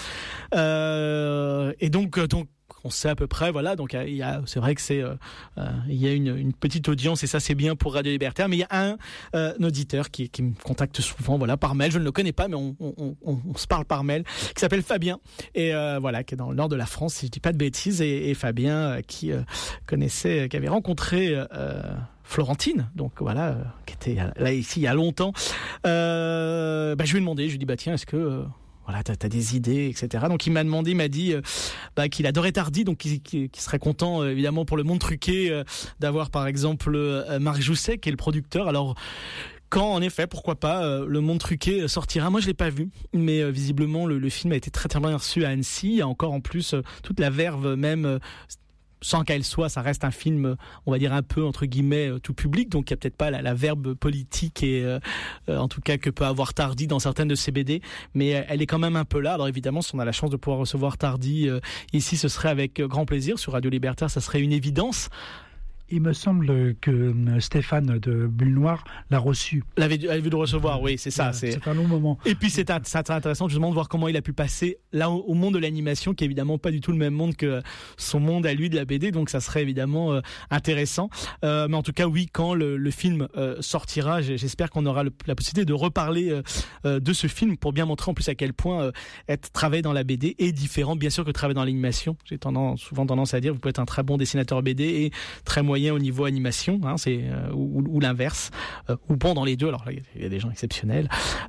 Et donc on sait à peu près, voilà. Donc c'est vrai que il y a une petite audience, et ça c'est bien pour Radio Libertaire. Mais il y a un auditeur qui me contacte souvent, voilà, par mail. Je ne le connais pas, mais on se parle par mail, qui s'appelle Fabien, et qui est dans le nord de la France, si je dis pas de bêtises. Et Fabien qui avait rencontré Florentine, donc voilà, qui était là ici il y a longtemps. Je lui ai demandé, je lui ai dit tiens, est-ce que t'as des idées, etc. Donc il m'a dit qu'il adorait Tardy, donc qu'il serait content évidemment pour Le Monde Truqué d'avoir par exemple Marc Jousset qui est le producteur. Alors quand en effet, pourquoi pas, Le Monde Truqué sortira. Moi je l'ai pas vu, mais visiblement le film a été très très bien reçu à Annecy. Il y a encore en plus toute la verve même. Sans qu'elle soit, ça reste un film, on va dire un peu entre guillemets tout public, donc il y a peut-être pas la verbe politique et en tout cas que peut avoir Tardy dans certaines de ses BD, mais elle est quand même un peu là. Alors évidemment, si on a la chance de pouvoir recevoir Tardy ici, ce serait avec grand plaisir. Sur Radio Libertaire, ça serait une évidence. Il me semble que Stéphane de Bulle Noire l'a reçu. Elle avait dû le recevoir, oui, c'est ça. Ça fait un long moment. Et puis c'est intéressant justement de voir comment il a pu passer là au monde de l'animation, qui est évidemment pas du tout le même monde que son monde à lui de la BD, donc ça serait évidemment intéressant. Mais en tout cas, oui, quand le film sortira, j'espère qu'on aura la possibilité de reparler de ce film pour bien montrer en plus à quel point être travailler dans la BD est différent, bien sûr, que travailler dans l'animation. J'ai souvent tendance à dire, vous pouvez être un très bon dessinateur BD et très moyen au niveau animation, hein, ou l'inverse, ou bon dans les deux. Alors là, il y a des gens exceptionnels.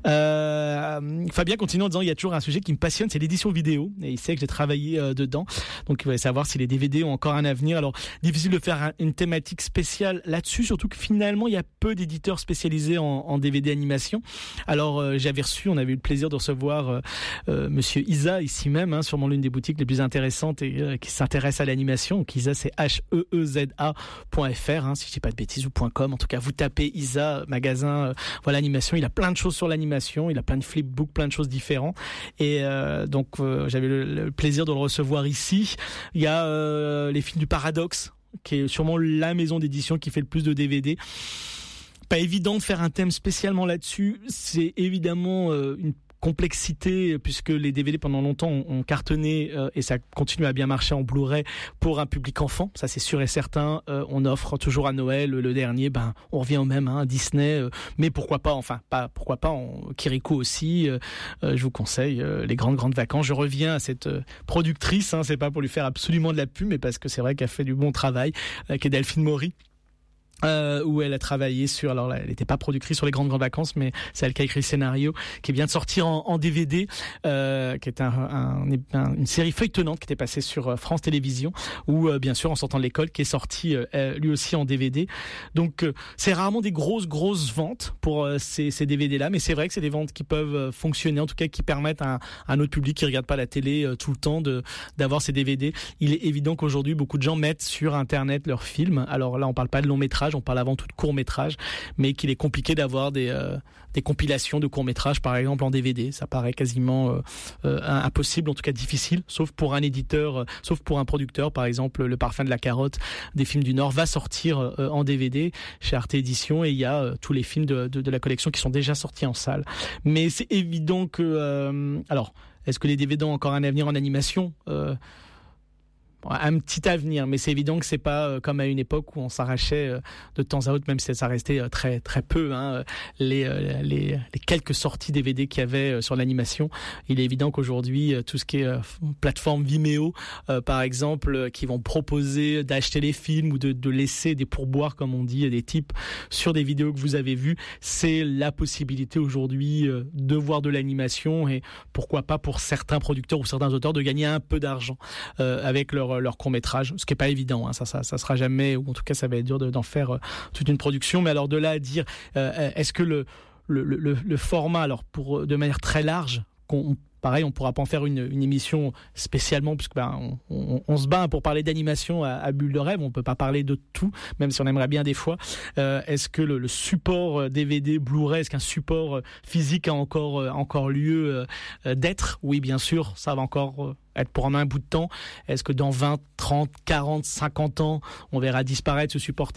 Fabien continue en disant, il y a toujours un sujet qui me passionne, c'est l'édition vidéo, et il sait que j'ai travaillé dedans, donc il va savoir si les DVD ont encore un avenir. Alors difficile de faire une thématique spéciale là-dessus, surtout que finalement il y a peu d'éditeurs spécialisés en DVD animation. Alors on avait eu le plaisir de recevoir monsieur Isa ici même, hein, sûrement l'une des boutiques les plus intéressantes et qui s'intéresse à l'animation. Donc Isa, c'est HEEZA.fr, hein, si je dis pas de bêtises, ou .com. En tout cas, vous tapez Isa magasin, voilà, animation. Il a plein de choses sur l'animation, il a plein de flipbooks, plein de choses différentes. Et donc j'avais le plaisir de le recevoir ici. Il y a les films du Paradoxe, qui est sûrement la maison d'édition qui fait le plus de DVD. Pas évident de faire un thème spécialement là-dessus. C'est évidemment une complexité, puisque les DVD pendant longtemps ont cartonné et ça continue à bien marcher en Blu-ray pour un public enfant, ça c'est sûr et certain. On offre toujours à Noël le dernier, on revient au même, hein, Disney, mais pourquoi pas Kirikou aussi. Je vous conseille les grandes vacances. Je reviens à cette productrice, hein, c'est pas pour lui faire absolument de la pub, mais parce que c'est vrai qu'elle fait du bon travail, qui est Delphine Maury. Où elle a travaillé sur, alors là, elle n'était pas productrice sur les grandes vacances, mais c'est elle qui a écrit le scénario, qui vient de sortir en DVD, qui est une série feuilletonnante qui était passée sur France Télévisions, ou bien sûr En sortant de l'école, qui est sorti lui aussi en DVD. Donc c'est rarement des grosses ventes pour ces DVD là, mais c'est vrai que c'est des ventes qui peuvent fonctionner, en tout cas qui permettent à un autre public qui regarde pas la télé tout le temps d'avoir ces DVD. Il est évident qu'aujourd'hui beaucoup de gens mettent sur internet leurs films. Alors là on parle pas de long métrage, on parle avant tout de court-métrage, mais qu'il est compliqué d'avoir des compilations de court-métrage, par exemple, en DVD. Ça paraît quasiment impossible, en tout cas difficile, sauf pour un éditeur, sauf pour un producteur. Par exemple, Le Parfum de la Carotte des films du Nord va sortir en DVD chez Arte Éditions, et il y a tous les films de la collection qui sont déjà sortis en salle. Mais c'est évident que... alors, est-ce que les DVD ont encore un avenir en animation ? Un petit avenir, mais c'est évident que c'est pas comme à une époque où on s'arrachait de temps à autre, même si ça restait très très peu, hein, les quelques sorties DVD qu'il y avait sur l'animation. Il est évident qu'aujourd'hui tout ce qui est plateforme Vimeo par exemple, qui vont proposer d'acheter les films ou de laisser des pourboires, comme on dit, des tips sur des vidéos que vous avez vues, c'est la possibilité aujourd'hui de voir de l'animation, et pourquoi pas pour certains producteurs ou certains auteurs de gagner un peu d'argent avec leur court-métrage, ce qui est pas évident, hein, ça sera jamais, ou en tout cas ça va être dur d'en faire toute une production. Mais alors de là à dire est-ce que le format, alors de manière très large, pareil, on pourra pas en faire une émission spécialement, puisque on se bat pour parler d'animation à Bulle de Rêve. On peut pas parler de tout, même si on aimerait bien des fois. Est-ce que le support DVD, Blu-ray, est-ce qu'un support physique a encore lieu d'être ? Oui, bien sûr, ça va encore être pour un bout de temps. Est-ce que dans 20, 30, 40, 50 ans, on verra disparaître ce support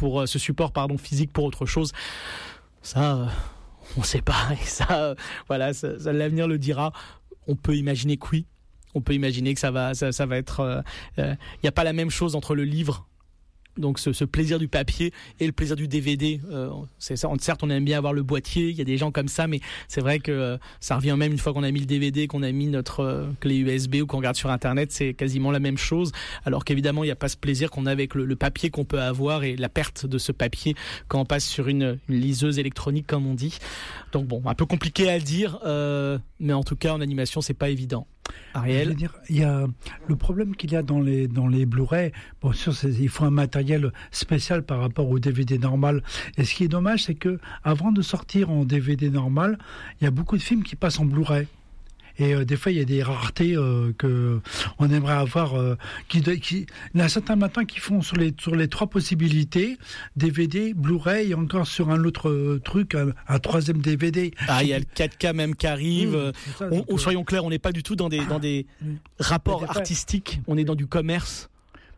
physique pour autre chose ? Ça... on ne sait pas, et ça, voilà, ça, l'avenir le dira. On peut imaginer que oui, on peut imaginer que ça va être. Il n'y a pas la même chose entre le livre, donc ce plaisir du papier, et le plaisir du DVD. C'est ça. Certes, on aime bien avoir le boîtier. Il y a des gens comme ça, mais c'est vrai que ça revient même une fois qu'on a mis le DVD, qu'on a mis notre clé USB ou qu'on regarde sur Internet, c'est quasiment la même chose. Alors qu'évidemment, il n'y a pas ce plaisir qu'on a avec le papier qu'on peut avoir, et la perte de ce papier quand on passe sur une liseuse électronique, comme on dit. Donc bon, un peu compliqué à dire, mais en tout cas en animation, c'est pas évident. Ariel, je veux dire, il y a le problème qu'il y a dans les Blu-ray. Bon, sûr, il faut un matériel spécial par rapport au DVD normal. Et ce qui est dommage, c'est que avant de sortir en DVD normal, il y a beaucoup de films qui passent en Blu-ray. Et des fois, il y a des raretés que on aimerait avoir. Il y en a certains matins qui font sur les trois possibilités, DVD, Blu-ray, et encore sur un autre truc, un troisième DVD. Ah, il y a le 4K même qui arrive. Soyons clairs, on n'est pas du tout dans des rapports artistiques. On est dans du commerce.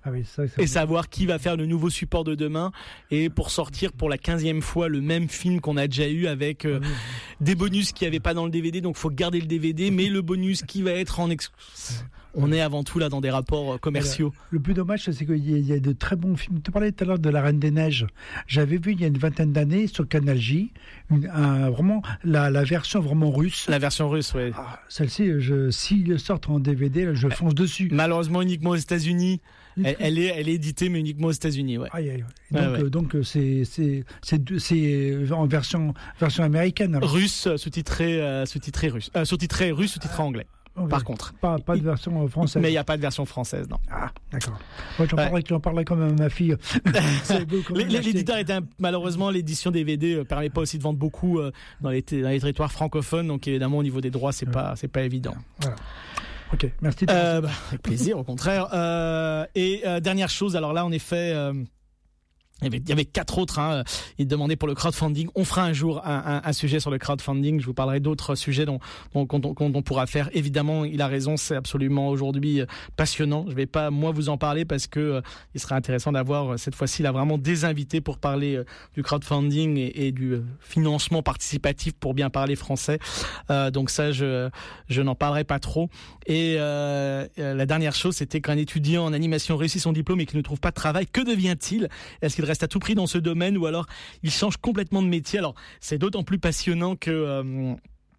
Ah oui, et savoir qui va faire le nouveau support de demain, et pour sortir pour la 15e fois le même film qu'on a déjà eu avec des bonus qu'il n'y avait pas dans le DVD, donc faut garder le DVD, mais le bonus qui va être en on est avant tout là dans des rapports commerciaux. Le plus dommage, c'est qu'il y a de très bons films. Tu parlais tout à l'heure de La Reine des Neiges. J'avais vu il y a une vingtaine d'années sur Canal J, vraiment la version vraiment russe. La version russe, oui. Ah, celle-ci, s'ils sortent en DVD, je fonce dessus. Malheureusement, uniquement aux États-Unis. Elle est éditée, mais uniquement aux États-Unis, ouais. Aïe. Donc c'est en version américaine. Alors. Russe, sous-titré russe, sous-titré russe, sous-titré anglais. Okay. Par contre, pas de version française. Mais il n'y a pas de version française, non. Ah, d'accord. Moi, j'en parlerai quand même à ma fille. L'éditeur était malheureusement, l'édition DVD permet pas aussi de vendre beaucoup dans les territoires francophones, donc évidemment au niveau des droits, c'est pas évident. Voilà. Ok, merci. Avec plaisir, au contraire. Dernière chose, alors là, en effet. Il y avait 4 autres. Ils demandaient pour le crowdfunding. On fera un jour un sujet sur le crowdfunding. Je vous parlerai d'autres sujets dont on pourra faire. Évidemment, il a raison. C'est absolument aujourd'hui passionnant. Je vais pas moi vous en parler parce que il serait intéressant d'avoir cette fois-ci là vraiment des invités pour parler du crowdfunding et du financement participatif pour bien parler français. Donc ça, je n'en parlerai pas trop. Et la dernière chose, c'était qu'un étudiant en animation réussit son diplôme et qu'il ne trouve pas de travail. Que devient-il ? Est-ce qu'il reste à tout prix dans ce domaine ou alors il change complètement de métier? Alors c'est d'autant plus passionnant que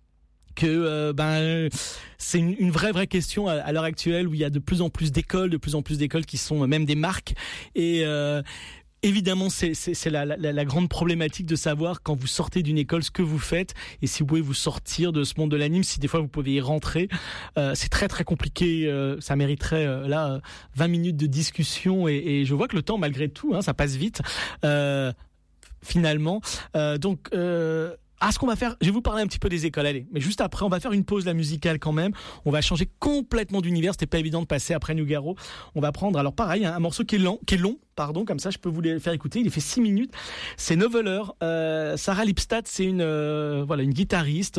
c'est une vraie question à l'heure actuelle où il y a de plus en plus d'écoles qui sont même des marques et évidemment, c'est la grande problématique de savoir quand vous sortez d'une école ce que vous faites et si vous pouvez vous sortir de ce monde de l'anime, si des fois vous pouvez y rentrer. C'est très très compliqué. Ça mériterait 20 minutes de discussion et je vois que le temps, malgré tout, ça passe vite. Finalement, ce qu'on va faire, je vais vous parler un petit peu des écoles, allez, mais juste après, on va faire une pause la musicale quand même. On va changer complètement d'univers. C'était pas évident de passer après Nougaro. On va prendre, alors pareil, un morceau qui est long, comme ça je peux vous le faire écouter. Il est fait 6 minutes. C'est Noveler. Sarah Lipstadt, c'est une guitariste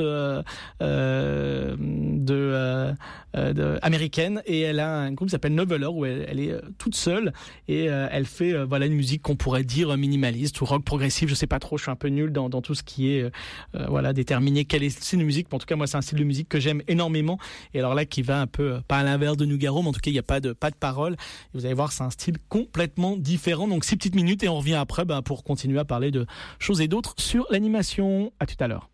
américaine et elle a un groupe qui s'appelle Noveler où elle est toute seule et elle fait une musique qu'on pourrait dire minimaliste ou rock progressif. Je sais pas trop. Je suis un peu nul dans tout ce qui est déterminer quel est le style de musique. Mais en tout cas, moi, c'est un style de musique que j'aime énormément. Et alors là, qui va un peu pas à l'inverse de Nougaro, mais en tout cas, il n'y a pas de paroles. Et vous allez voir, c'est un style complètement différent. Donc 6 petites minutes et on revient après pour continuer à parler de choses et d'autres sur l'animation. À tout à l'heure.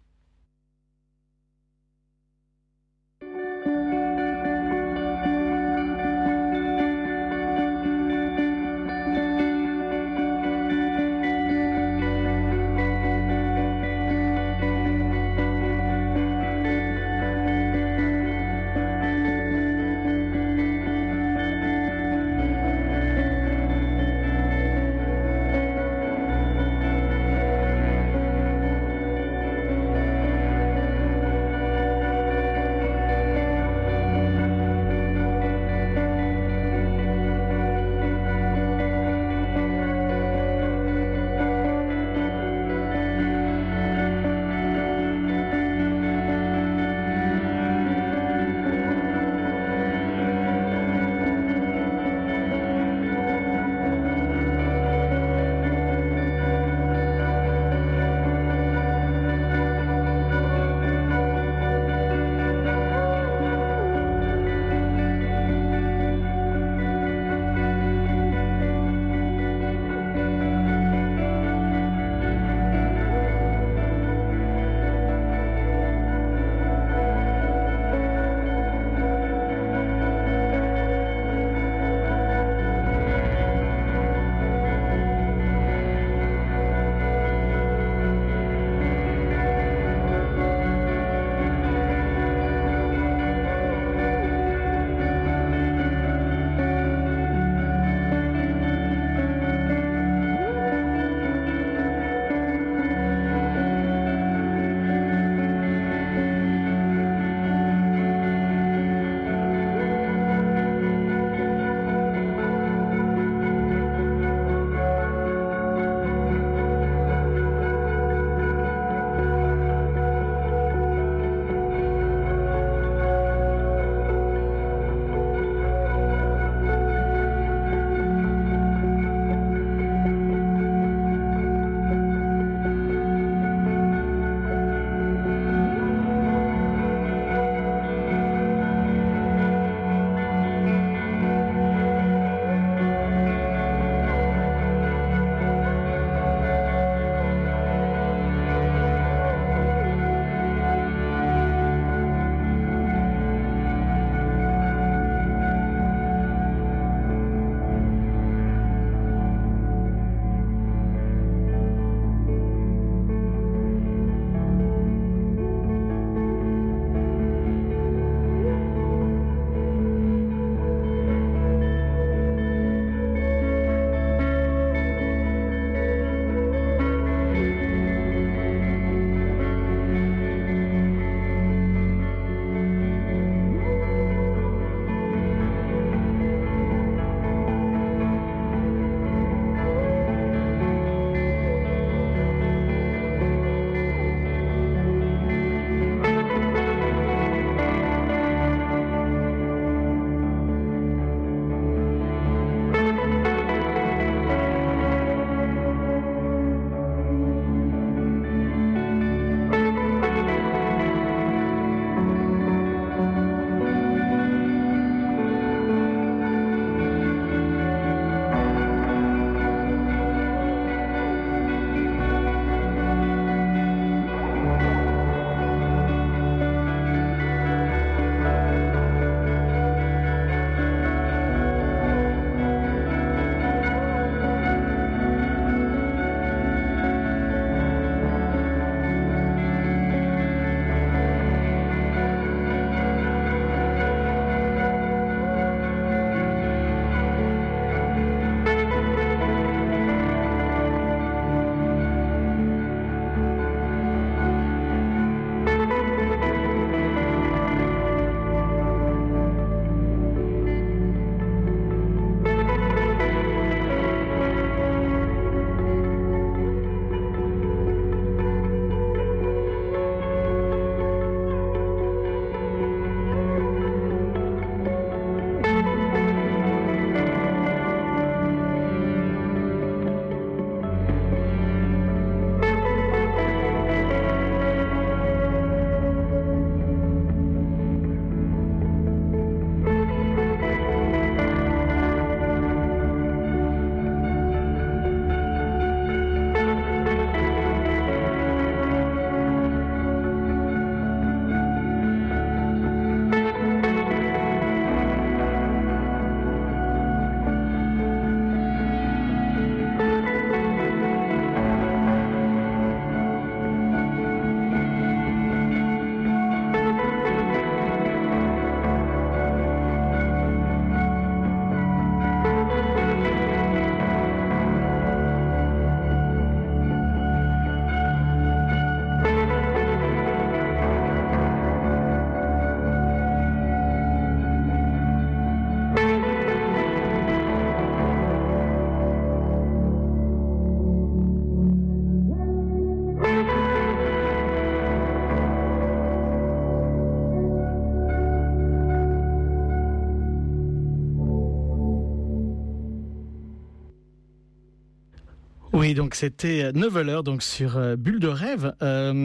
Oui, donc c'était Noveler, donc sur Bulle de rêve.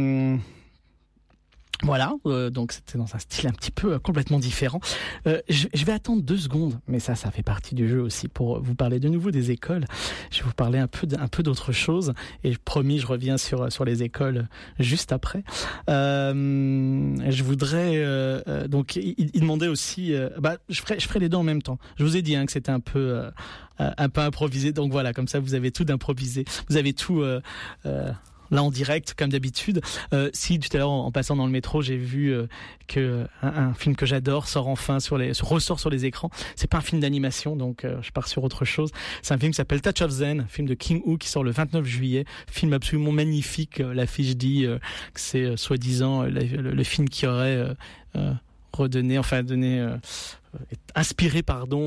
Voilà, donc c'était dans un style un petit peu complètement différent. Je vais attendre 2 secondes, mais ça fait partie du jeu aussi pour vous parler de nouveau des écoles. Je vais vous parler un peu d'autre chose, et promis, je reviens sur les écoles juste après. Je voudrais donc il demandait aussi, je ferai les deux en même temps. Je vous ai dit que c'était un peu improvisé, donc voilà, comme ça vous avez tout d'improvisé, vous avez tout. Là en direct comme d'habitude. Si tout à l'heure en passant dans le métro j'ai vu que un film que j'adore ressort sur les écrans. C'est pas un film d'animation, donc je pars sur autre chose. C'est un film qui s'appelle Touch of Zen, film de King Hu qui sort le 29 juillet. Film absolument magnifique. L'affiche dit que c'est soi-disant le film qui aurait inspiré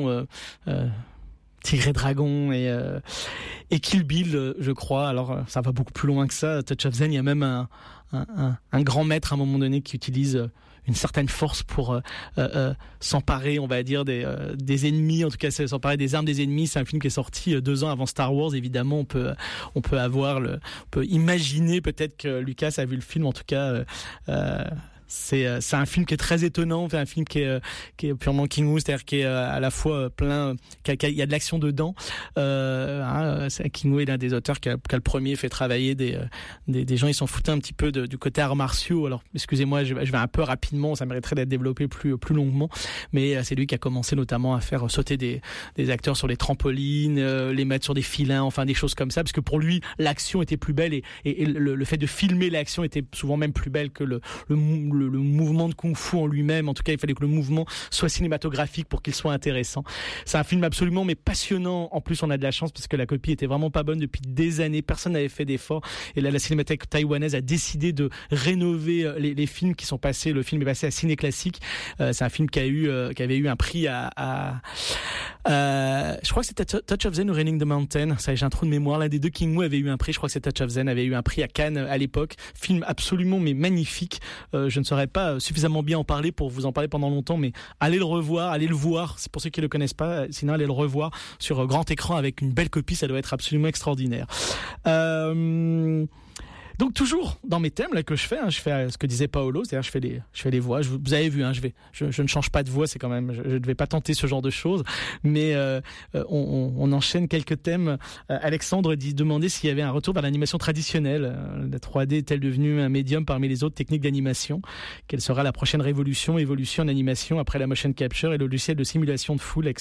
Tigre et Dragon et Kill Bill, je crois. Alors ça va beaucoup plus loin que ça. Touch of Zen, il y a même un grand maître à un moment donné qui utilise une certaine force pour s'emparer, on va dire, des ennemis. En tout cas, s'emparer des armes des ennemis. C'est un film qui est sorti 2 ans avant Star Wars. Évidemment, on peut imaginer peut-être que Lucas a vu le film. En tout cas. C'est un film qui est très étonnant, un film qui est purement King Hu, c'est-à-dire qui est à la fois il y a de l'action dedans. King Hu est l'un des auteurs qui a le premier fait travailler des gens, ils s'en foutaient un petit peu du côté arts martiaux. Alors excusez-moi, je vais un peu rapidement, ça mériterait d'être développé plus longuement, mais c'est lui qui a commencé notamment à faire sauter des acteurs sur les trampolines, les mettre sur des filins, enfin des choses comme ça, parce que pour lui l'action était plus belle et le fait de filmer l'action était souvent même plus belle que le mouvement de kung-fu en lui-même. En tout cas, il fallait que le mouvement soit cinématographique pour qu'il soit intéressant. C'est un film absolument mais passionnant. En plus, on a de la chance parce que la copie était vraiment pas bonne depuis des années. Personne n'avait fait d'effort. Et là, la Cinémathèque taïwanaise a décidé de rénover les films qui sont passés. Le film est passé à Ciné Classique. C'est un film qui avait eu un prix je crois que c'était Touch of Zen ou Raining the Mountain. Ça, j'ai un trou de mémoire. L'un des deux, King Hu avait eu un prix. Je crois que c'est Touch of Zen avait eu un prix à Cannes à l'époque. Film absolument mais magnifique. Je ne saurais pas suffisamment bien en parler pour vous en parler pendant longtemps, mais allez le revoir, allez le voir. C'est pour ceux qui le connaissent pas. Sinon, allez le revoir sur grand écran avec une belle copie. Ça doit être absolument extraordinaire. Donc toujours dans mes thèmes là que je fais ce que disait Paolo, c'est-à-dire je fais les voix. Vous avez vu, je ne change pas de voix, c'est quand même, je ne vais pas tenter ce genre de choses, mais on enchaîne quelques thèmes. Alexandre demandait s'il y avait un retour vers l'animation traditionnelle. La 3D est-elle devenue un médium parmi les autres techniques d'animation? Quelle sera la prochaine évolution en animation après la motion capture et le logiciel de simulation de foule,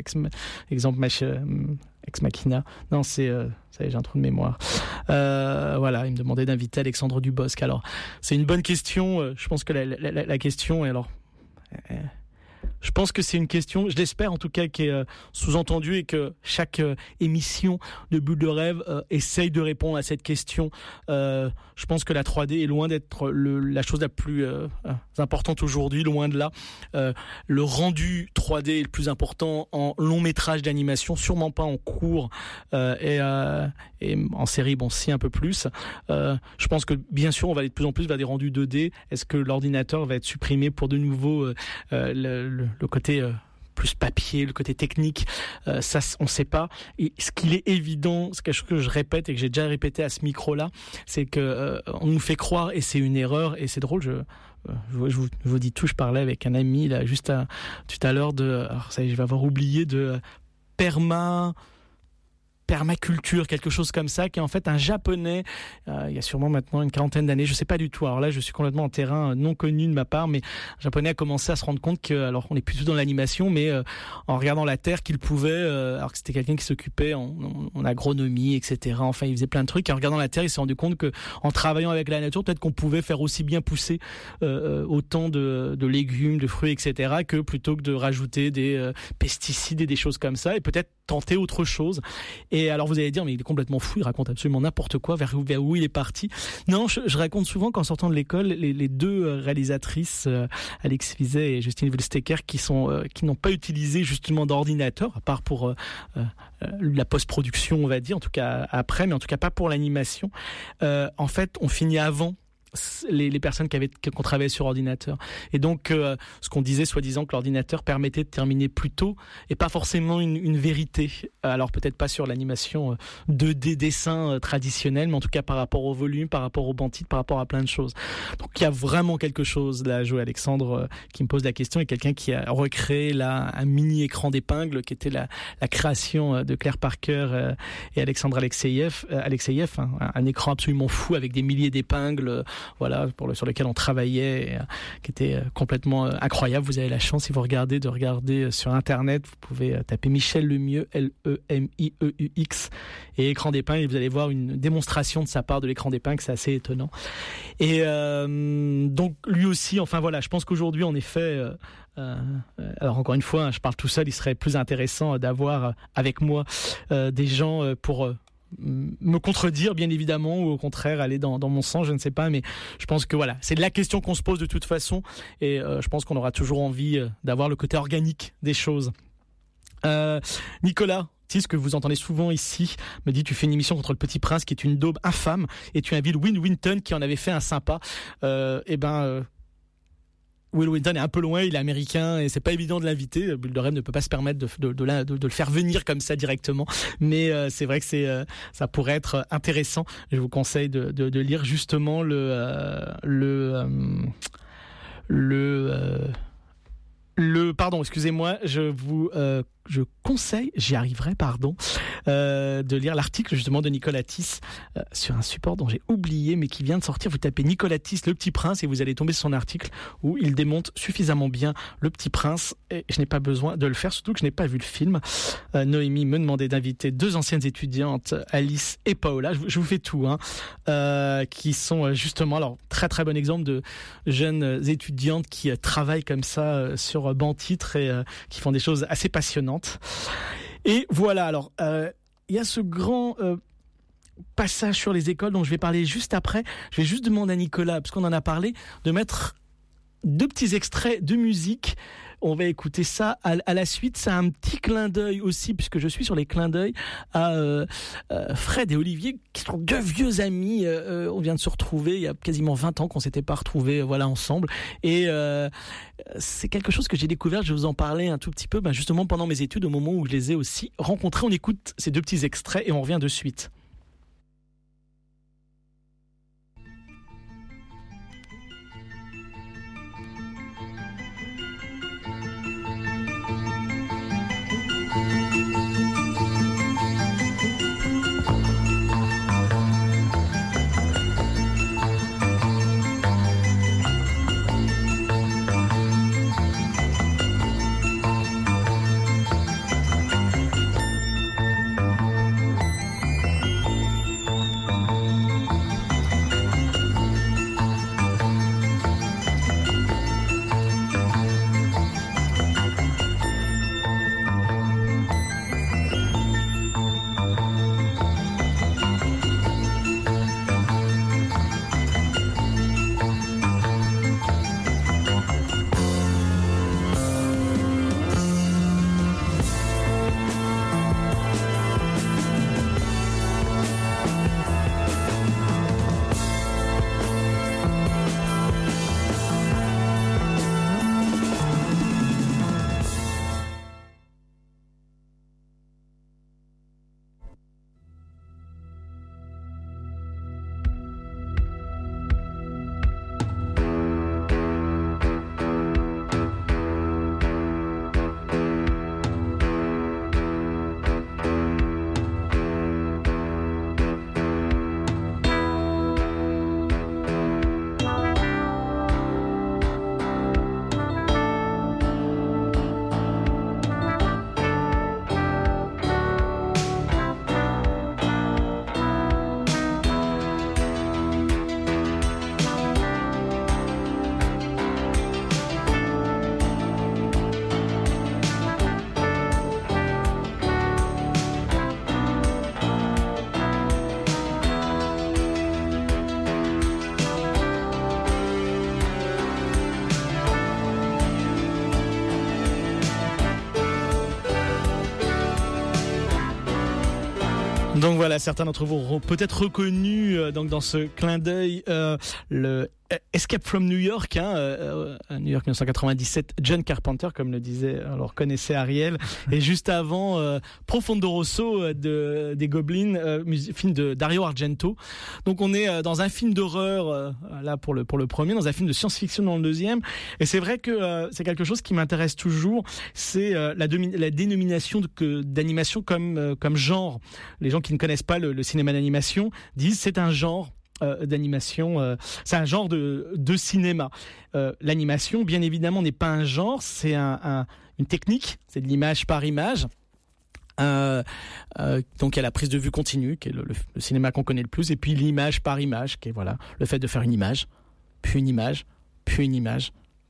Ex Machina? Non, ça y est, j'ai un trou de mémoire. Voilà, il me demandait d'inviter Alexandre Dubosc. Alors, c'est une bonne question. Je pense que la question est alors. Je pense que c'est une question, je l'espère en tout cas, qui est sous-entendue et que chaque émission de Bulle de rêve essaye de répondre à cette question. Je pense que la 3D est loin d'être la chose la plus importante aujourd'hui, loin de là. Le rendu 3D est le plus important en long métrage d'animation, sûrement pas en court et en série, bon, si un peu plus. Je pense que bien sûr on va aller de plus en plus vers des rendus 2D. Est-ce que l'ordinateur va être supprimé pour de nouveau le côté plus papier, le côté technique, ça on ne sait pas. Et ce qu'il est évident, c'est quelque chose que je répète et que j'ai déjà répété à ce micro-là, c'est que on nous fait croire, et c'est une erreur, et c'est drôle, je vous dis tout, je parlais avec un ami là juste tout à l'heure alors ça, je vais avoir oublié de permaculture, quelque chose comme ça, qui est en fait un japonais, il y a sûrement maintenant une 40aine d'années, je sais pas du tout, alors là je suis complètement en terrain non connu de ma part, mais un japonais a commencé à se rendre compte que, alors on est plus tout dans l'animation, mais en regardant la terre qu'il pouvait, alors que c'était quelqu'un qui s'occupait en agronomie, etc., enfin il faisait plein de trucs, et en regardant la terre il s'est rendu compte que en travaillant avec la nature, peut-être qu'on pouvait faire aussi bien pousser autant de légumes, de fruits, etc., que plutôt que de rajouter des pesticides et des choses comme ça, et peut-être tenter autre chose. Et alors vous allez dire, mais il est complètement fou, il raconte absolument n'importe quoi, vers où il est parti. Non, je raconte souvent qu'en sortant de l'école, les deux réalisatrices, Alex Vizet et Justine Wulsteker, qui n'ont pas utilisé justement d'ordinateur, à part pour la post-production, on va dire, en tout cas après, mais en tout cas pas pour l'animation. En fait, on finit avant les personnes qu'on travaillait sur ordinateur. Et donc, ce qu'on disait, soi-disant, que l'ordinateur permettait de terminer plus tôt, et pas forcément une vérité. Alors peut-être pas sur l'animation 2D dessin traditionnel, mais en tout cas par rapport au volume, par rapport au banc-titre, par rapport à plein de choses. Donc il y a vraiment quelque chose là, Joël Alexandre, qui me pose la question, et quelqu'un qui a recréé là un mini écran d'épingle qui était la création de Claire Parker et Alexandre Alexeyev, un écran absolument fou avec des milliers d'épingles, voilà, sur lequel on travaillait, qui était complètement incroyable. Vous avez la chance, si vous regardez, de regarder sur Internet. Vous pouvez taper Michel Lemieux, Lemieux, et écran d'épingle, et vous allez voir une démonstration de sa part de l'écran d'épingle. C'est assez étonnant. Et donc lui aussi, enfin voilà, je pense qu'aujourd'hui, en effet, alors encore une fois, je parle tout seul, il serait plus intéressant d'avoir avec moi des gens pour me contredire, bien évidemment, ou au contraire aller dans mon sens, je ne sais pas, mais je pense que voilà, c'est la question qu'on se pose de toute façon, et je pense qu'on aura toujours envie d'avoir le côté organique des choses. Nicolas, ce que vous entendez souvent ici, me dit: tu fais une émission contre le Petit Prince qui est une daube infâme, et tu invites Will Wheaton qui en avait fait un sympa. Will Wheaton est un peu loin, il est américain et c'est pas évident de l'inviter. Bulle de Rêve ne peut pas se permettre de le faire venir comme ça directement, mais c'est vrai que ça pourrait être intéressant. Je vous conseille de lire justement pardon, excusez-moi, je conseille, j'y arriverai, de lire l'article justement de Nicolas Tisse sur un support dont j'ai oublié mais qui vient de sortir. Vous tapez Nicolas Tisse, Le Petit Prince, et vous allez tomber sur son article où il démonte suffisamment bien Le Petit Prince, et je n'ai pas besoin de le faire, surtout que je n'ai pas vu le film. Noémie me demandait d'inviter 2 anciennes étudiantes, Alice et Paola, je vous fais tout, qui sont justement, alors très très bon exemple de jeunes étudiantes qui travaillent comme ça sur banc-titre et qui font des choses assez passionnantes. Et voilà, alors il y a ce grand passage sur les écoles dont je vais parler juste après. Je vais juste demander à Nicolas, parce qu'on en a parlé, de mettre 2 petits extraits de musique. On va écouter ça à la suite. C'est un petit clin d'œil aussi, puisque je suis sur les clins d'œil à Fred et Olivier, qui sont 2 vieux amis. On vient de se retrouver il y a quasiment 20 ans qu'on s'était pas retrouvés ensemble. Et c'est quelque chose que j'ai découvert. Je vais vous en parler un tout petit peu, justement pendant mes études, au moment où je les ai aussi rencontrés. On écoute ces 2 petits extraits et on revient de suite. Donc voilà, certains d'entre vous auront peut-être reconnu donc dans ce clin d'œil le Escape from New York, New York 1997, John Carpenter, comme le disait, alors connaissait Ariel, et juste avant Profondo Rosso des Goblins, film de Dario Argento. Donc on est dans un film d'horreur là pour le premier, dans un film de science-fiction dans le deuxième, et c'est vrai que c'est quelque chose qui m'intéresse toujours, c'est la dénomination d'animation comme genre. Les gens qui ne connaissent pas le cinéma d'animation disent c'est un genre d'animation, c'est un genre de cinéma. L'animation, bien évidemment, n'est pas un genre, c'est une technique, c'est de l'image par image. Donc il y a la prise de vue continue, qui est le cinéma qu'on connaît le plus, et puis l'image par image, qui est voilà, le fait de faire une image, puis une image, puis une image.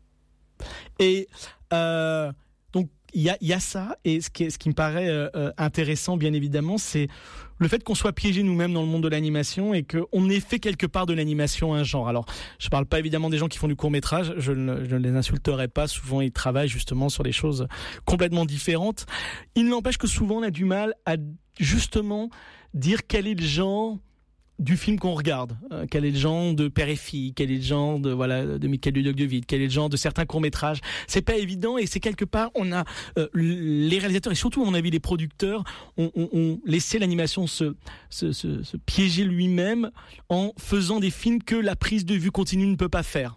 Et donc il y a ça, et ce qui me paraît intéressant, bien évidemment, c'est le fait qu'on soit piégé nous-mêmes dans le monde de l'animation et qu'on ait fait quelque part de l'animation un genre. Alors, je parle pas évidemment des gens qui font du court-métrage, je ne les insulterai pas, souvent ils travaillent justement sur des choses complètement différentes. Il n'empêche que souvent on a du mal à justement dire quel est le genre du film qu'on regarde, quel est le genre de Père et Fille, quel est le genre de Michael Dudok de Witt, quel est le genre de certains courts-métrages. C'est pas évident, et c'est quelque part, on a les réalisateurs et surtout à mon avis les producteurs ont laissé l'animation se piéger lui-même en faisant des films que la prise de vue continue ne peut pas faire.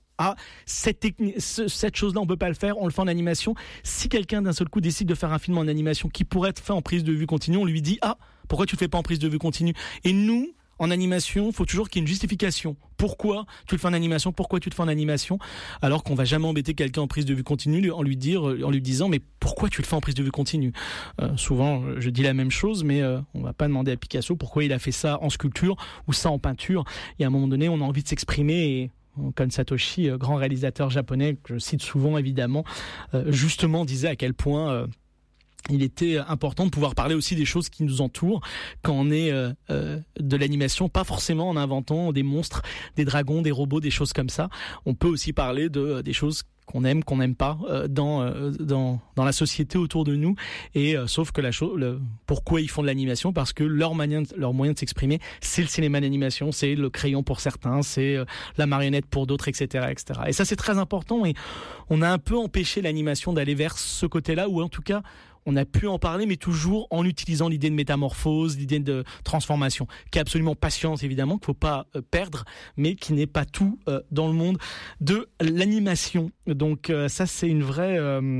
Cette chose-là, on peut pas le faire, on le fait en animation. Si quelqu'un d'un seul coup décide de faire un film en animation qui pourrait être fait en prise de vue continue, on lui dit pourquoi tu le fais pas en prise de vue continue? Et nous, en animation, il faut toujours qu'il y ait une justification. Pourquoi tu le fais en animation? Pourquoi tu le fais en animation? Alors qu'on va jamais embêter quelqu'un en prise de vue continue en lui disant mais pourquoi tu le fais en prise de vue continue? Souvent, je dis la même chose, mais on va pas demander à Picasso pourquoi il a fait ça en sculpture ou ça en peinture. Et à un moment donné, on a envie de s'exprimer et Kon Satoshi, grand réalisateur japonais que je cite souvent évidemment, justement disait à quel point il était important de pouvoir parler aussi des choses qui nous entourent quand on est de l'animation, pas forcément en inventant des monstres, des dragons, des robots, des choses comme ça. On peut aussi parler des choses qu'on aime, qu'on n'aime pas dans la société autour de nous. Et sauf que pourquoi ils font de l'animation? Parce que leur moyen de s'exprimer, c'est le cinéma d'animation, c'est le crayon pour certains, c'est la marionnette pour d'autres, etc., etc. Et ça, c'est très important. Et on a un peu empêché l'animation d'aller vers ce côté-là, ou en tout cas, on a pu en parler, mais toujours en utilisant l'idée de métamorphose, l'idée de transformation, qui est absolument passionnante, évidemment, qu'il faut pas perdre, mais qui n'est pas tout dans le monde de l'animation. Donc ça, c'est une vraie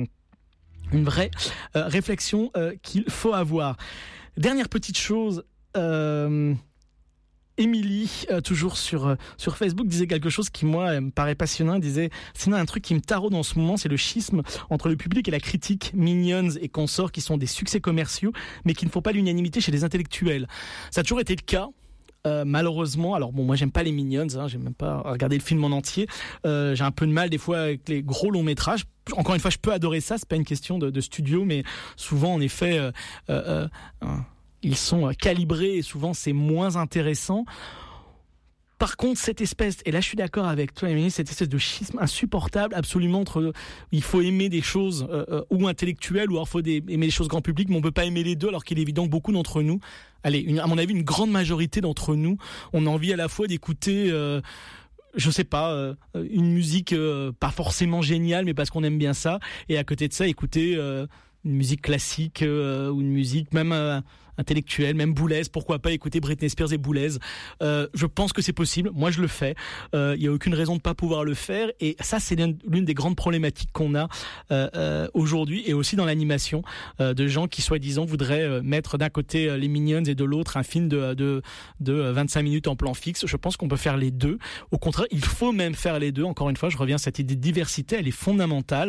réflexion qu'il faut avoir. Dernière petite chose. Émilie, toujours sur Facebook, disait quelque chose qui, moi, me paraît passionnant. Elle disait, sinon, un truc qui me taraude en ce moment, c'est le schisme entre le public et la critique. Minions et consorts qui sont des succès commerciaux, mais qui ne font pas l'unanimité chez les intellectuels. Ça a toujours été le cas. Malheureusement, alors bon, moi j'aime pas les Minions, j'ai même pas regardé le film en entier. J'ai un peu de mal des fois avec les gros longs métrages. Encore une fois, je peux adorer ça, c'est pas une question de studio, mais souvent en effet, ils sont calibrés et souvent c'est moins intéressant. Par contre, cette espèce, et là je suis d'accord avec toi, Émilie, cette espèce de schisme insupportable, absolument entre, il faut aimer des choses ou intellectuelles, ou alors il faut aimer des choses grand public, mais on peut pas aimer les deux, alors qu'il est évident que beaucoup d'entre nous, à mon avis, une grande majorité d'entre nous, on a envie à la fois d'écouter, je sais pas, une musique pas forcément géniale, mais parce qu'on aime bien ça, et à côté de ça, écouter une musique classique ou une musique même intellectuelle, même Boulez, pourquoi pas écouter Britney Spears et Boulez. Je pense que c'est possible, moi je le fais, il y a aucune raison de pas pouvoir le faire, et ça c'est l'une des grandes problématiques qu'on a aujourd'hui, et aussi dans l'animation, de gens qui soi-disant voudraient mettre d'un côté les Minions et de l'autre un film de 25 minutes en plan fixe. Je pense qu'on peut faire les deux, au contraire il faut même faire les deux. Encore une fois, je reviens à cette idée de diversité, elle est fondamentale.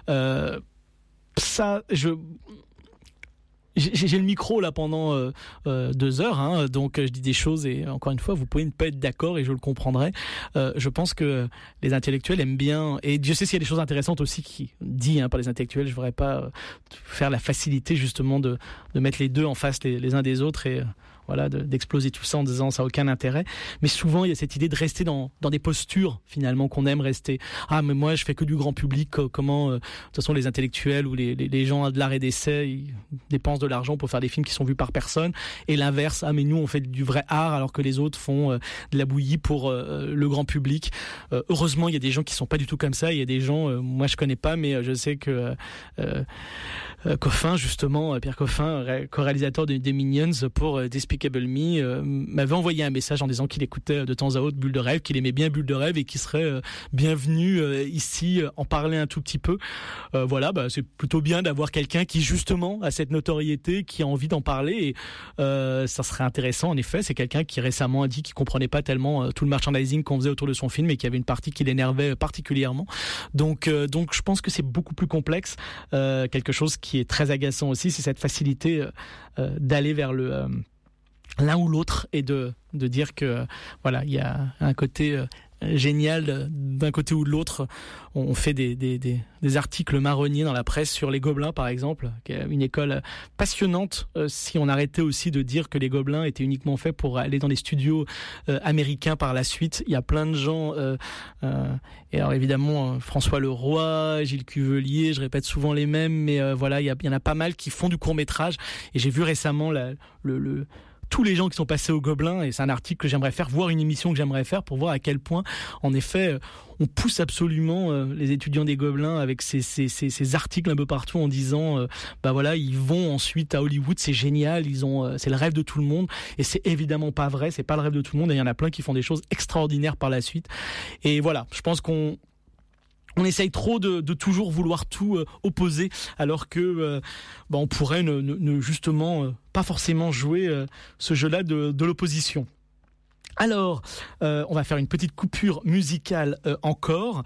Ça, j'ai le micro là pendant 2 heures, donc je dis des choses, et encore une fois vous pouvez ne pas être d'accord et je le comprendrai. Je pense que les intellectuels aiment bien, et Dieu sait s'il y a des choses intéressantes aussi qui dit par les intellectuels. Je voudrais pas faire la facilité justement de mettre les deux en face les uns des autres, et d'exploser tout ça en disant ça n'a aucun intérêt. Mais souvent, il y a cette idée de rester dans des postures, finalement, qu'on aime rester. Ah, mais moi, je fais que du grand public. Comment, de toute façon, les intellectuels ou les gens de l'art et d'essai, ils dépensent de l'argent pour faire des films qui sont vus par personne. Et l'inverse, ah, mais nous, on fait du vrai art alors que les autres font de la bouillie pour le grand public. Heureusement, il y a des gens qui sont pas du tout comme ça. Il y a des gens, moi, je connais pas, mais je sais que Coffin, justement, Pierre Coffin, co-réalisateur des Minions pour Despicable Me, m'avait envoyé un message en disant qu'il écoutait de temps à autre Bulle de rêve, qu'il aimait bien Bulle de rêve et qu'il serait bienvenu ici en parler un tout petit peu. C'est plutôt bien d'avoir quelqu'un qui justement a cette notoriété, qui a envie d'en parler, et ça serait intéressant en effet. C'est quelqu'un qui récemment a dit qu'il comprenait pas tellement tout le merchandising qu'on faisait autour de son film et qu'il y avait une partie qui l'énervait particulièrement. Donc je pense que c'est beaucoup plus complexe. Quelque chose qui est très agaçant aussi, c'est cette facilité d'aller vers l'un ou l'autre et de dire que il y a un côté génial d'un côté ou de l'autre. On fait des articles marronniers dans la presse sur les Gobelins, par exemple, qui est une école passionnante. Si on arrêtait aussi de dire que les Gobelins étaient uniquement faits pour aller dans les studios américains par la suite, il y a plein de gens, et alors évidemment François Leroy, Gilles Cuvelier, je répète souvent les mêmes, mais il y en a pas mal qui font du court-métrage, et j'ai vu récemment tous les gens qui sont passés au Gobelin, et c'est un article que j'aimerais faire, voire une émission que j'aimerais faire pour voir à quel point, en effet, on pousse absolument les étudiants des Gobelins avec ces articles un peu partout en disant ils vont ensuite à Hollywood, c'est génial, c'est le rêve de tout le monde, et c'est évidemment pas vrai, c'est pas le rêve de tout le monde, et il y en a plein qui font des choses extraordinaires par la suite. Et voilà, je pense qu'on essaye trop de toujours vouloir tout opposer, alors que on pourrait ne justement pas forcément jouer ce jeu-là de l'opposition. Alors, on va faire une petite coupure musicale encore,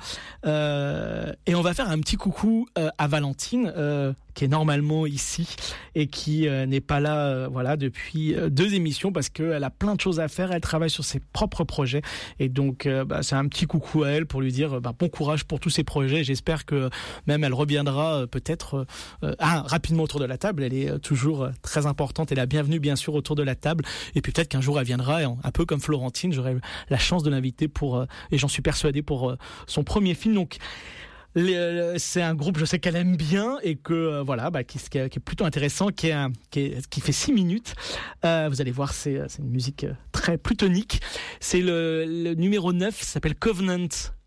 et on va faire un petit coucou à Valentine, qui est normalement ici et qui n'est pas là depuis 2 émissions parce qu'elle a plein de choses à faire, elle travaille sur ses propres projets, et donc c'est un petit coucou à elle pour lui dire bon courage pour tous ses projets. J'espère que même elle reviendra peut-être rapidement autour de la table. Elle est toujours très importante et la bienvenue bien sûr autour de la table, et puis peut-être qu'un jour elle viendra, et un peu comme Florentine, j'aurai la chance de l'inviter et j'en suis persuadé, pour son premier film. Donc c'est un groupe, je sais qu'elle aime bien, et que qui est plutôt intéressant, qui fait 6 minutes. Vous allez voir, c'est une musique très plutonique. C'est le numéro 9, ça s'appelle Covenant,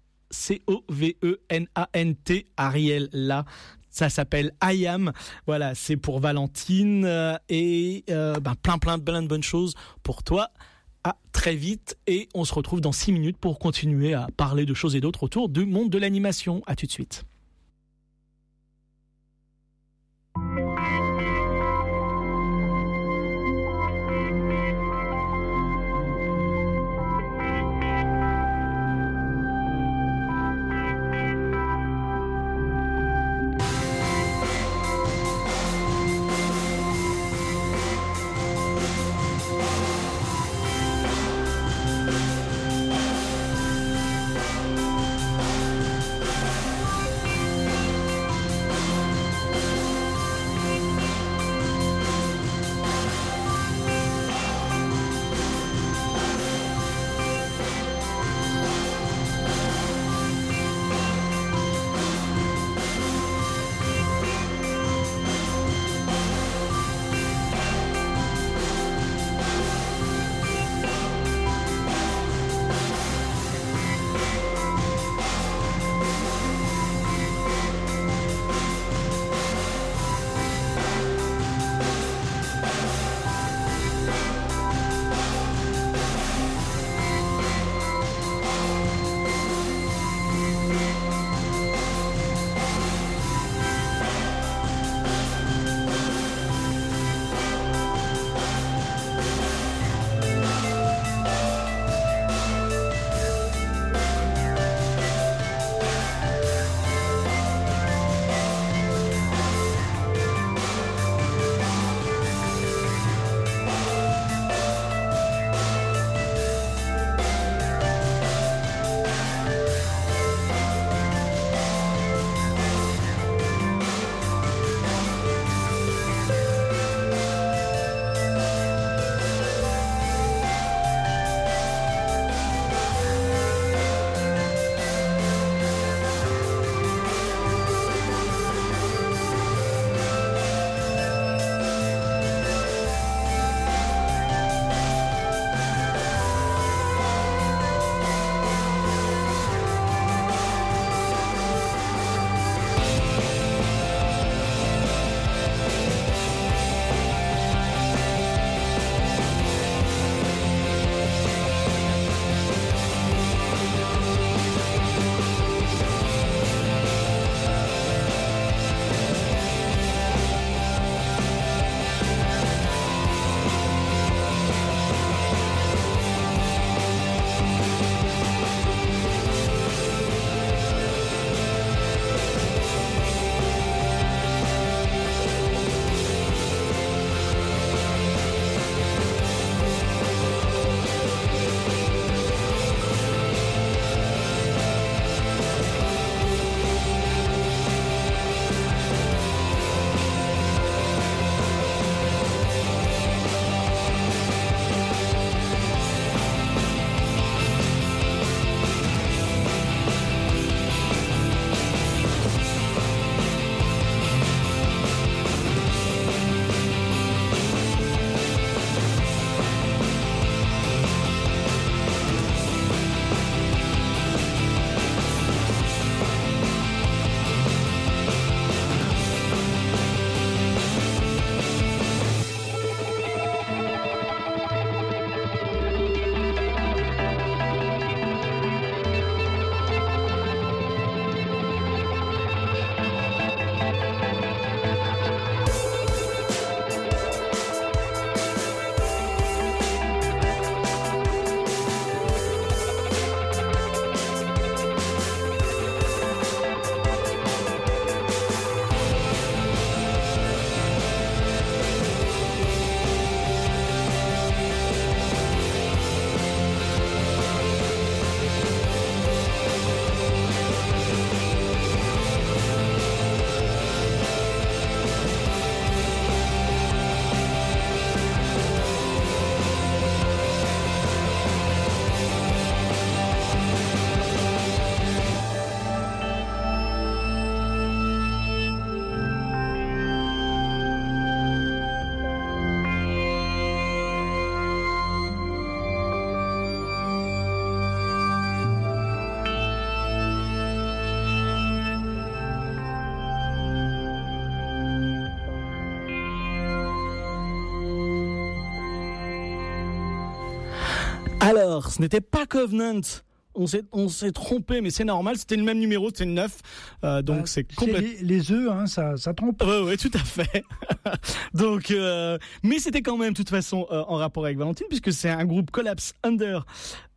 Covenant, Ariel là. Ça s'appelle I Am. Voilà, c'est pour Valentine, et plein de bonnes choses pour toi. À très vite, et on se retrouve dans 6 minutes pour continuer à parler de choses et d'autres autour du monde de l'animation. À tout de suite. Alors, ce n'était pas Covenant. On s'est trompé, mais c'est normal. C'était le même numéro, c'était le 9. Donc c'est complètement... Les œufs, hein, ça trompe. Ouais, tout à fait. Donc, mais c'était quand même, de toute façon, en rapport avec Valentine, puisque c'est un groupe Collapse Under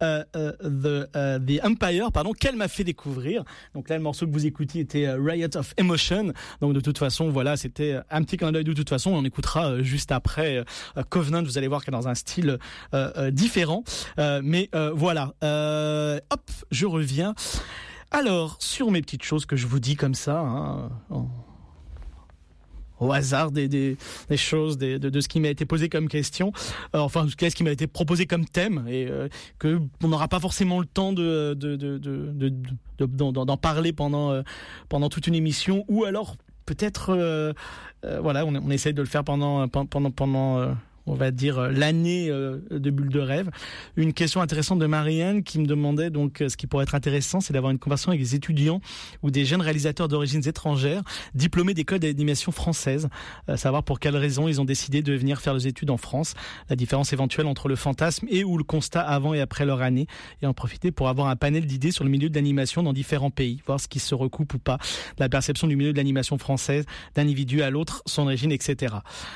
the Empire, qu'elle m'a fait découvrir. Donc là, le morceau que vous écoutiez était Riot of Emotion. Donc de toute façon, voilà, c'était un petit clin d'œil. De toute façon, on écoutera juste après Covenant. Vous allez voir qu'elle est dans un style différent. Mais voilà. Hop, je reviens. Alors, sur mes petites choses que je vous dis comme ça, hein, au hasard des choses, de ce qui m'a été posé comme question, enfin, en tout cas, ce qui m'a été proposé comme thème, et que on n'aura pas forcément le temps d'en parler pendant toute une émission, ou alors peut-être, voilà, on essaye de le faire pendant on va dire l'année de Bulle de Rêve. Une question intéressante de Marianne qui me demandait donc ce qui pourrait être intéressant, c'est d'avoir une conversation avec des étudiants ou des jeunes réalisateurs d'origines étrangères diplômés d'écoles d'animation françaises, savoir pour quelles raisons ils ont décidé de venir faire leurs études en France, la différence éventuelle entre le fantasme et ou le constat avant et après leur année, et en profiter pour avoir un panel d'idées sur le milieu de l'animation dans différents pays, voir ce qui se recoupe ou pas, la perception du milieu de l'animation française d'un individu à l'autre, son origine, etc.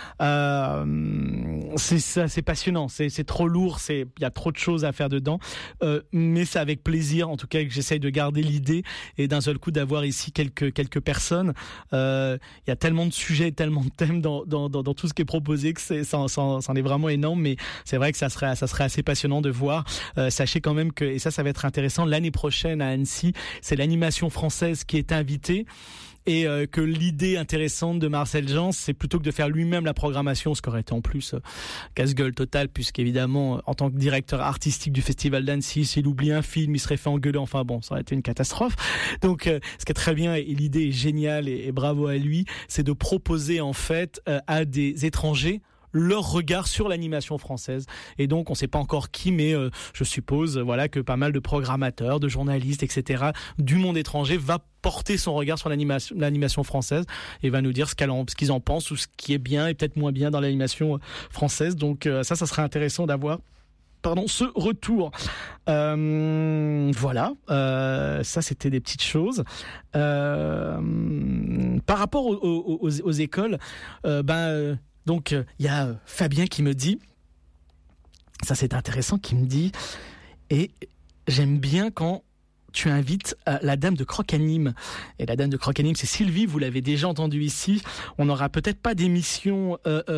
C'est ça, c'est passionnant, c'est trop lourd, il y a trop de choses à faire dedans, mais c'est avec plaisir, en tout cas, que j'essaye de garder l'idée et d'un seul coup d'avoir ici quelques personnes. Il y a tellement de sujets, tellement de thèmes dans tout ce qui est proposé que c'en est vraiment énorme, mais c'est vrai que ça serait assez passionnant de voir. Sachez quand même que, et ça va être intéressant, l'année prochaine à Annecy, c'est l'animation française qui est invitée. Et que l'idée intéressante de Marcel Jean, c'est plutôt que de faire lui-même la programmation, ce qui aurait été en plus casse-gueule total, puisqu'évidemment, en tant que directeur artistique du Festival d'Annecy, s'il oublie un film, il serait fait engueuler, enfin bon, ça aurait été une catastrophe. Donc ce qui est très bien, et l'idée est géniale, et bravo à lui, c'est de proposer en fait à des étrangers leur regard sur l'animation française. Et donc, on ne sait pas encore qui, mais je suppose, voilà, que pas mal de programmateurs, de journalistes, etc., du monde étranger va porter son regard sur l'animation française et va nous dire ce qu'ils en pensent ou ce qui est bien et peut-être moins bien dans l'animation française. Donc, ça serait intéressant d'avoir ce retour. Voilà, ça c'était des petites choses. Par rapport aux écoles, donc, il y a Fabien qui me dit, ça c'est intéressant, qui me dit, et j'aime bien quand tu invites la dame de Croc-Anime. Et la dame de Croc-Anime, c'est Sylvie, vous l'avez déjà entendu ici. On n'aura peut-être pas d'émission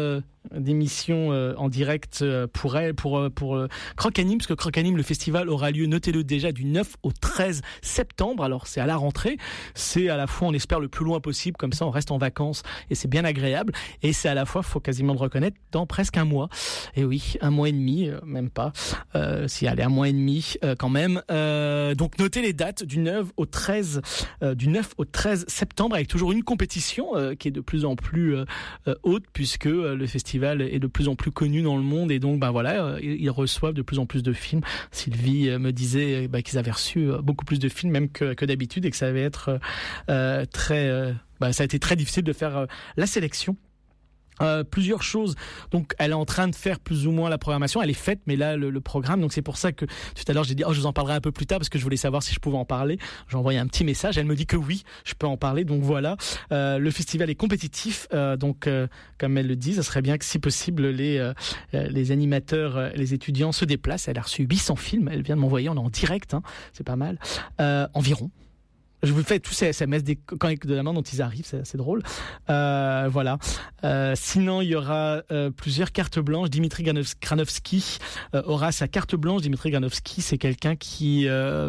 en direct pour elle, pour Croc-Anime, parce que Croc-Anime, le festival aura lieu, notez-le déjà, du 9 au 13 septembre. Alors c'est à la rentrée, c'est à la fois, on espère, le plus loin possible, comme ça on reste en vacances et c'est bien agréable, et c'est à la fois, faut quasiment le reconnaître, dans presque un mois. Et oui, un mois et demi, même pas, si allez, un mois et demi quand même. Donc notez les dates du 9 au 13 septembre, avec toujours une compétition qui est de plus en plus haute, puisque le festival est de plus en plus connu dans le monde, et donc voilà, ils reçoivent de plus en plus de films. Sylvie me disait qu'ils avaient reçu beaucoup plus de films même que d'habitude, et que ça va être ça a été très difficile de faire la sélection. Plusieurs choses. Donc elle est en train de faire plus ou moins la programmation, elle est faite, mais là le programme, donc c'est pour ça que tout à l'heure j'ai dit je vous en parlerai un peu plus tard, parce que je voulais savoir si je pouvais en parler. J'ai envoyé un petit message, elle me dit que oui, je peux en parler, donc voilà. Le festival est compétitif, donc comme elle le dit, ça serait bien que si possible les animateurs, les étudiants se déplacent. Elle a reçu 800 films, elle vient de m'envoyer, on est en direct, c'est pas mal, environ. Je vous fais tous ces SMS de la main dont ils arrivent, c'est assez drôle. Voilà. Sinon, il y aura plusieurs cartes blanches. Dimitri Granovski aura sa carte blanche. Dimitri Granovski, c'est quelqu'un qui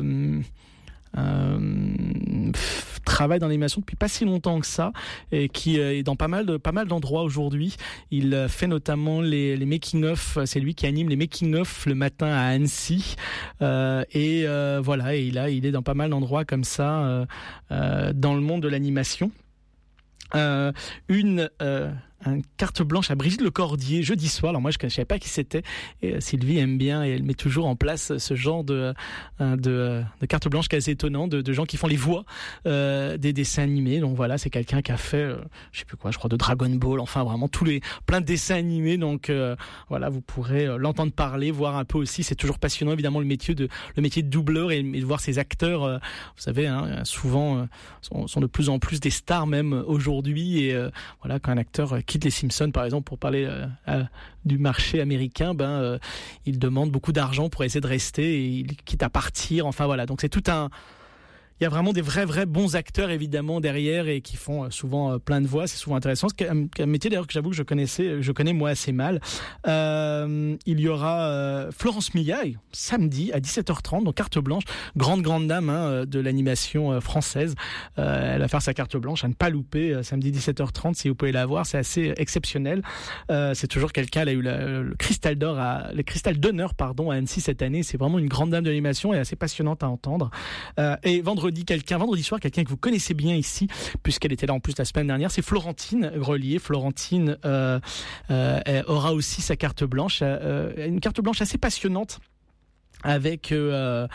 travaille dans l'animation depuis pas si longtemps que ça, et qui est dans pas mal d'endroits aujourd'hui. Il fait notamment les making-of, c'est lui qui anime les making-of le matin à Annecy, voilà, et il est dans pas mal d'endroits comme ça dans le monde de l'animation. Un une carte blanche à Brigitte Lecordier jeudi soir. Alors moi je ne savais pas qui c'était, et Sylvie aime bien et elle met toujours en place ce genre de carte blanche qui est assez étonnant, de gens qui font les voix des dessins animés. Donc voilà, c'est quelqu'un qui a fait je sais plus quoi, je crois de Dragon Ball, enfin vraiment plein de dessins animés. Donc voilà, vous pourrez l'entendre parler, voir un peu aussi. C'est toujours passionnant évidemment le métier de doubleur et de voir ces acteurs, vous savez, souvent sont de plus en plus des stars même aujourd'hui. Et voilà, quand un acteur quitte les Simpsons par exemple pour parler du marché américain, il demande beaucoup d'argent pour essayer de rester et il quitte à partir. Enfin voilà, donc c'est tout un... Il y a vraiment des vrais bons acteurs évidemment derrière et qui font souvent plein de voix. C'est souvent intéressant. C'est un métier d'ailleurs que j'avoue que je connais moi assez mal. Il y aura Florence Millaille samedi à 17h30, donc carte blanche, grande dame de l'animation française. Elle va faire sa carte blanche à ne pas louper samedi 17h30 si vous pouvez la voir. C'est assez exceptionnel. C'est toujours quelqu'un. Elle a eu le cristal d'honneur à Annecy cette année. C'est vraiment une grande dame de l'animation et assez passionnante à entendre. Et vendredi soir, quelqu'un que vous connaissez bien ici, puisqu'elle était là en plus la semaine dernière, c'est Florentine Grelier. Florentine aura aussi sa carte blanche, une carte blanche assez passionnante avec elle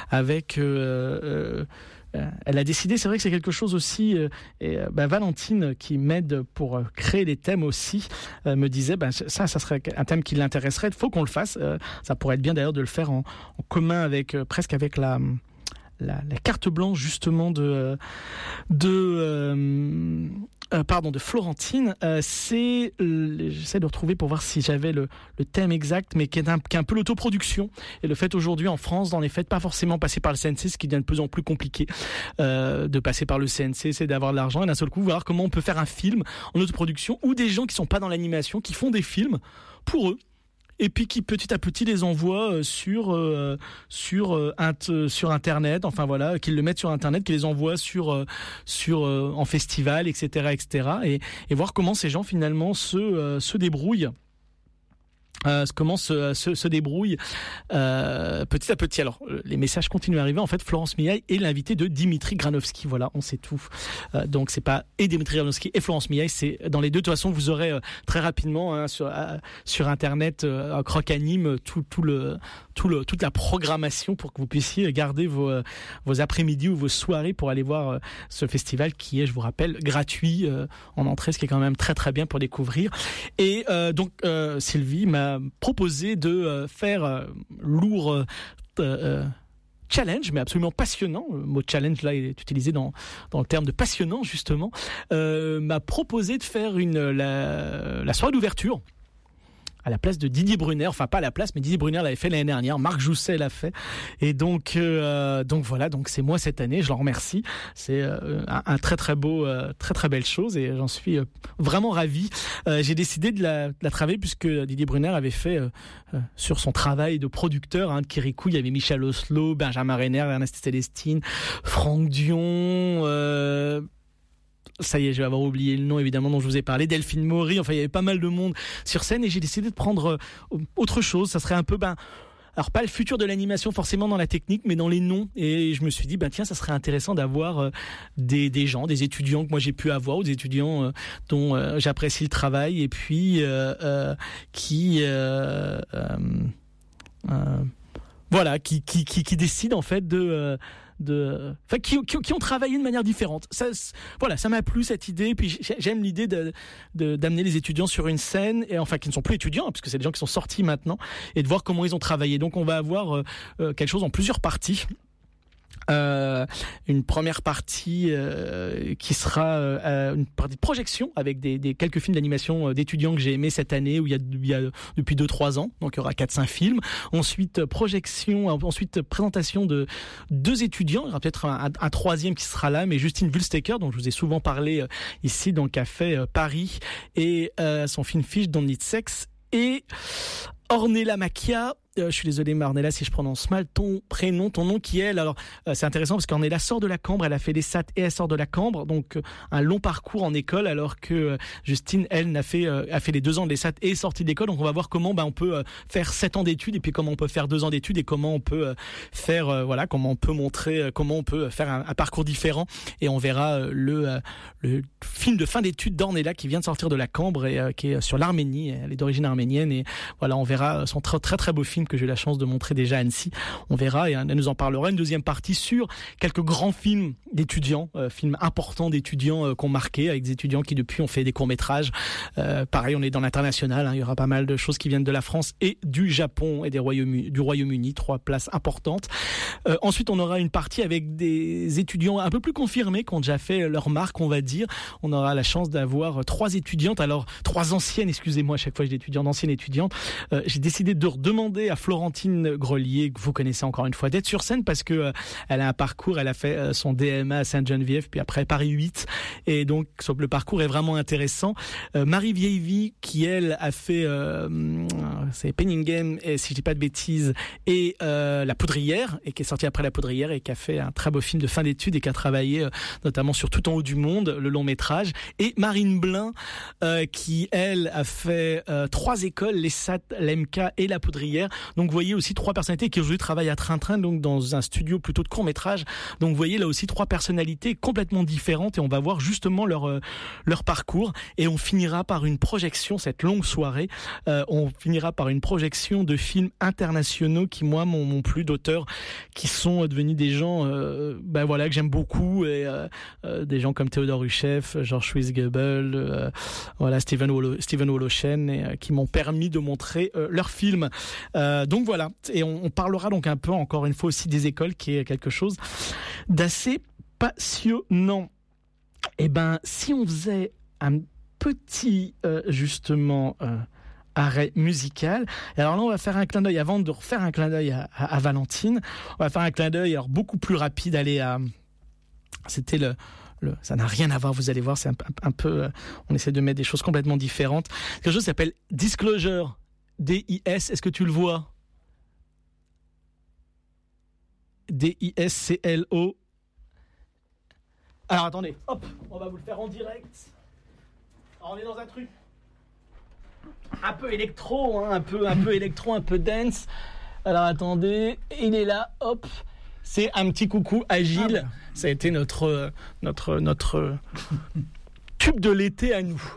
a décidé, c'est vrai que c'est quelque chose aussi, Valentine qui m'aide pour créer les thèmes aussi, me disait ça serait un thème qui l'intéresserait, il faut qu'on le fasse, ça pourrait être bien d'ailleurs de le faire en commun presque avec la carte blanche justement de Florentine. J'essaie de retrouver pour voir si j'avais le thème exact, mais qui est un peu l'autoproduction et le fait aujourd'hui en France, dans les faits, pas forcément passer par le CNC, ce qui devient de plus en plus compliqué de passer par le CNC, c'est d'avoir de l'argent et d'un seul coup voir comment on peut faire un film en autoproduction, ou des gens qui sont pas dans l'animation, qui font des films pour eux. Et puis qui petit à petit les envoient sur internet, enfin voilà, qu'ils le mettent sur internet, qu'ils les envoient en festival, etc. et voir comment ces gens finalement se débrouillent. Comment se débrouille petit à petit. Alors, les messages continuent à arriver. En fait, Florence Millaille est l'invitée de Dimitri Granovski. Voilà, on sait tout. Donc, c'est pas et Dimitri Granovski et Florence Millaille. C'est dans les deux. De toute façon, vous aurez très rapidement sur Internet, Croc Anime, toute la programmation pour que vous puissiez garder vos après-midi ou vos soirées pour aller voir ce festival qui est, je vous rappelle, gratuit en entrée, ce qui est quand même très très bien pour découvrir. Et donc, Sylvie m'a proposé de faire lourd challenge, mais absolument passionnant. Le mot challenge là est utilisé dans le terme de passionnant justement. M'a proposé de faire la soirée d'ouverture à la place de Didier Brunner, enfin pas à la place, mais Didier Brunner l'avait fait l'année dernière, Marc Jousset l'a fait, et donc voilà, donc c'est moi cette année, je l'en remercie, c'est un très très beau, très très belle chose, et j'en suis vraiment ravi. J'ai décidé de la travailler puisque Didier Brunner avait fait sur son travail de producteur de Kirikou, il y avait Michel Oslo, Benjamin Renner, Ernest Célestine, Franck Dion, ça y est, je vais avoir oublié le nom évidemment dont je vous ai parlé, Delphine Maury, enfin il y avait pas mal de monde sur scène, et j'ai décidé de prendre autre chose. Ça serait un peu alors pas le futur de l'animation forcément dans la technique, mais dans les noms, et je me suis dit tiens, ça serait intéressant d'avoir des gens, des étudiants que moi j'ai pu avoir, ou des étudiants dont j'apprécie le travail, et puis qui décident en fait qui ont travaillé de manière différente. Ça m'a plu cette idée. Puis j'aime l'idée d'amener les étudiants sur une scène, et enfin qui ne sont plus étudiants, puisque c'est des gens qui sont sortis maintenant, et de voir comment ils ont travaillé. Donc on va avoir quelque chose en plusieurs parties. Une première partie qui sera une partie de projection avec des quelques films d'animation d'étudiants que j'ai aimés cette année, où il y a depuis 2-3 ans, donc il y aura 4-5 films. Ensuite présentation de 2 étudiants, il y aura peut-être un troisième qui sera là, mais Justine Wulsteker, dont je vous ai souvent parlé ici dans le Café Paris, et son film Fish Don't Need Sex, et Ornella Macchia, je suis désolé Marnella si je prononce mal ton prénom, ton nom qui est, alors c'est intéressant parce qu'Ornella sort de la Cambre, elle a fait les SAT et elle sort de la Cambre, donc un long parcours en école, alors que Justine, elle, a fait les 2 ans de l'ESAT et est sortie d'école. Donc on va voir comment on peut faire 7 ans d'études et puis comment on peut faire 2 ans d'études et comment on peut faire, comment on peut montrer, comment on peut faire un parcours différent. Et on verra le film de fin d'études d'Ornella qui vient de sortir de la Cambre et qui est sur l'Arménie. Elle est d'origine arménienne et voilà, on verra son très très très beau film que j'ai eu la chance de montrer déjà à Annecy. On verra et elle nous en parlera. Une deuxième partie sur quelques grands films d'étudiants, films importants d'étudiants qu'on marqué avec des étudiants qui depuis ont fait des courts-métrages. Pareil, on est dans l'international, il y aura pas mal de choses qui viennent de la France et du Japon et du Royaume-Uni, 3 places importantes. Ensuite, on aura une partie avec des étudiants un peu plus confirmés qui ont déjà fait leur marque, on va dire. On aura la chance d'avoir 3 étudiantes, alors 3 anciennes, excusez-moi, à chaque fois j'ai des étudiants, d'anciennes étudiantes. J'ai décidé de demander à Florentine Grelier, que vous connaissez encore une fois, d'être sur scène parce que elle a un parcours, elle a fait son DMA à Sainte-Geneviève, puis après Paris 8, et donc le parcours est vraiment intéressant. Marie Vieillevie, qui elle a fait c'est Penningham, et si je dis pas de bêtises, et La Poudrière, et qui est sortie après La Poudrière et qui a fait un très beau film de fin d'études et qui a travaillé notamment sur Tout en haut du monde, le long métrage. Et Marine Blin, qui elle a fait 3 écoles, l'ESAT, l'MK et La Poudrière. Donc vous voyez aussi 3 personnalités qui aujourd'hui travaillent à Train-Train, donc dans un studio plutôt de court métrage. Donc vous voyez là aussi 3 personnalités complètement différentes et on va voir justement leur parcours. Et on finira par une projection, cette longue soirée, on finira par une projection de films internationaux qui moi m'ont plu, d'auteurs qui sont devenus des gens que j'aime beaucoup, et des gens comme Théodore Huchef, Georges Schwiz-Goebel, Steven Woloshen, et qui m'ont permis de montrer leurs films. Donc voilà, et on parlera donc un peu encore une fois aussi des écoles, qui est quelque chose d'assez passionnant. Et si on faisait un petit justement arrêt musical. Et alors là, on va faire un clin d'œil, avant de refaire un clin d'œil à Valentine, on va faire un clin d'œil alors beaucoup plus rapide, c'était ça n'a rien à voir, vous allez voir, c'est un peu on essaie de mettre des choses complètement différentes. Quelque chose qui s'appelle Disclosure, D-I-S, est-ce que tu le vois? D-I-S-C-L-O. Alors attendez, hop, on va vous le faire en direct. Alors, on est dans un truc un peu électro, un peu électro, un peu dance. Alors attendez, il est là, hop. C'est un petit coucou agile. Ça a été notre tube de l'été à nous.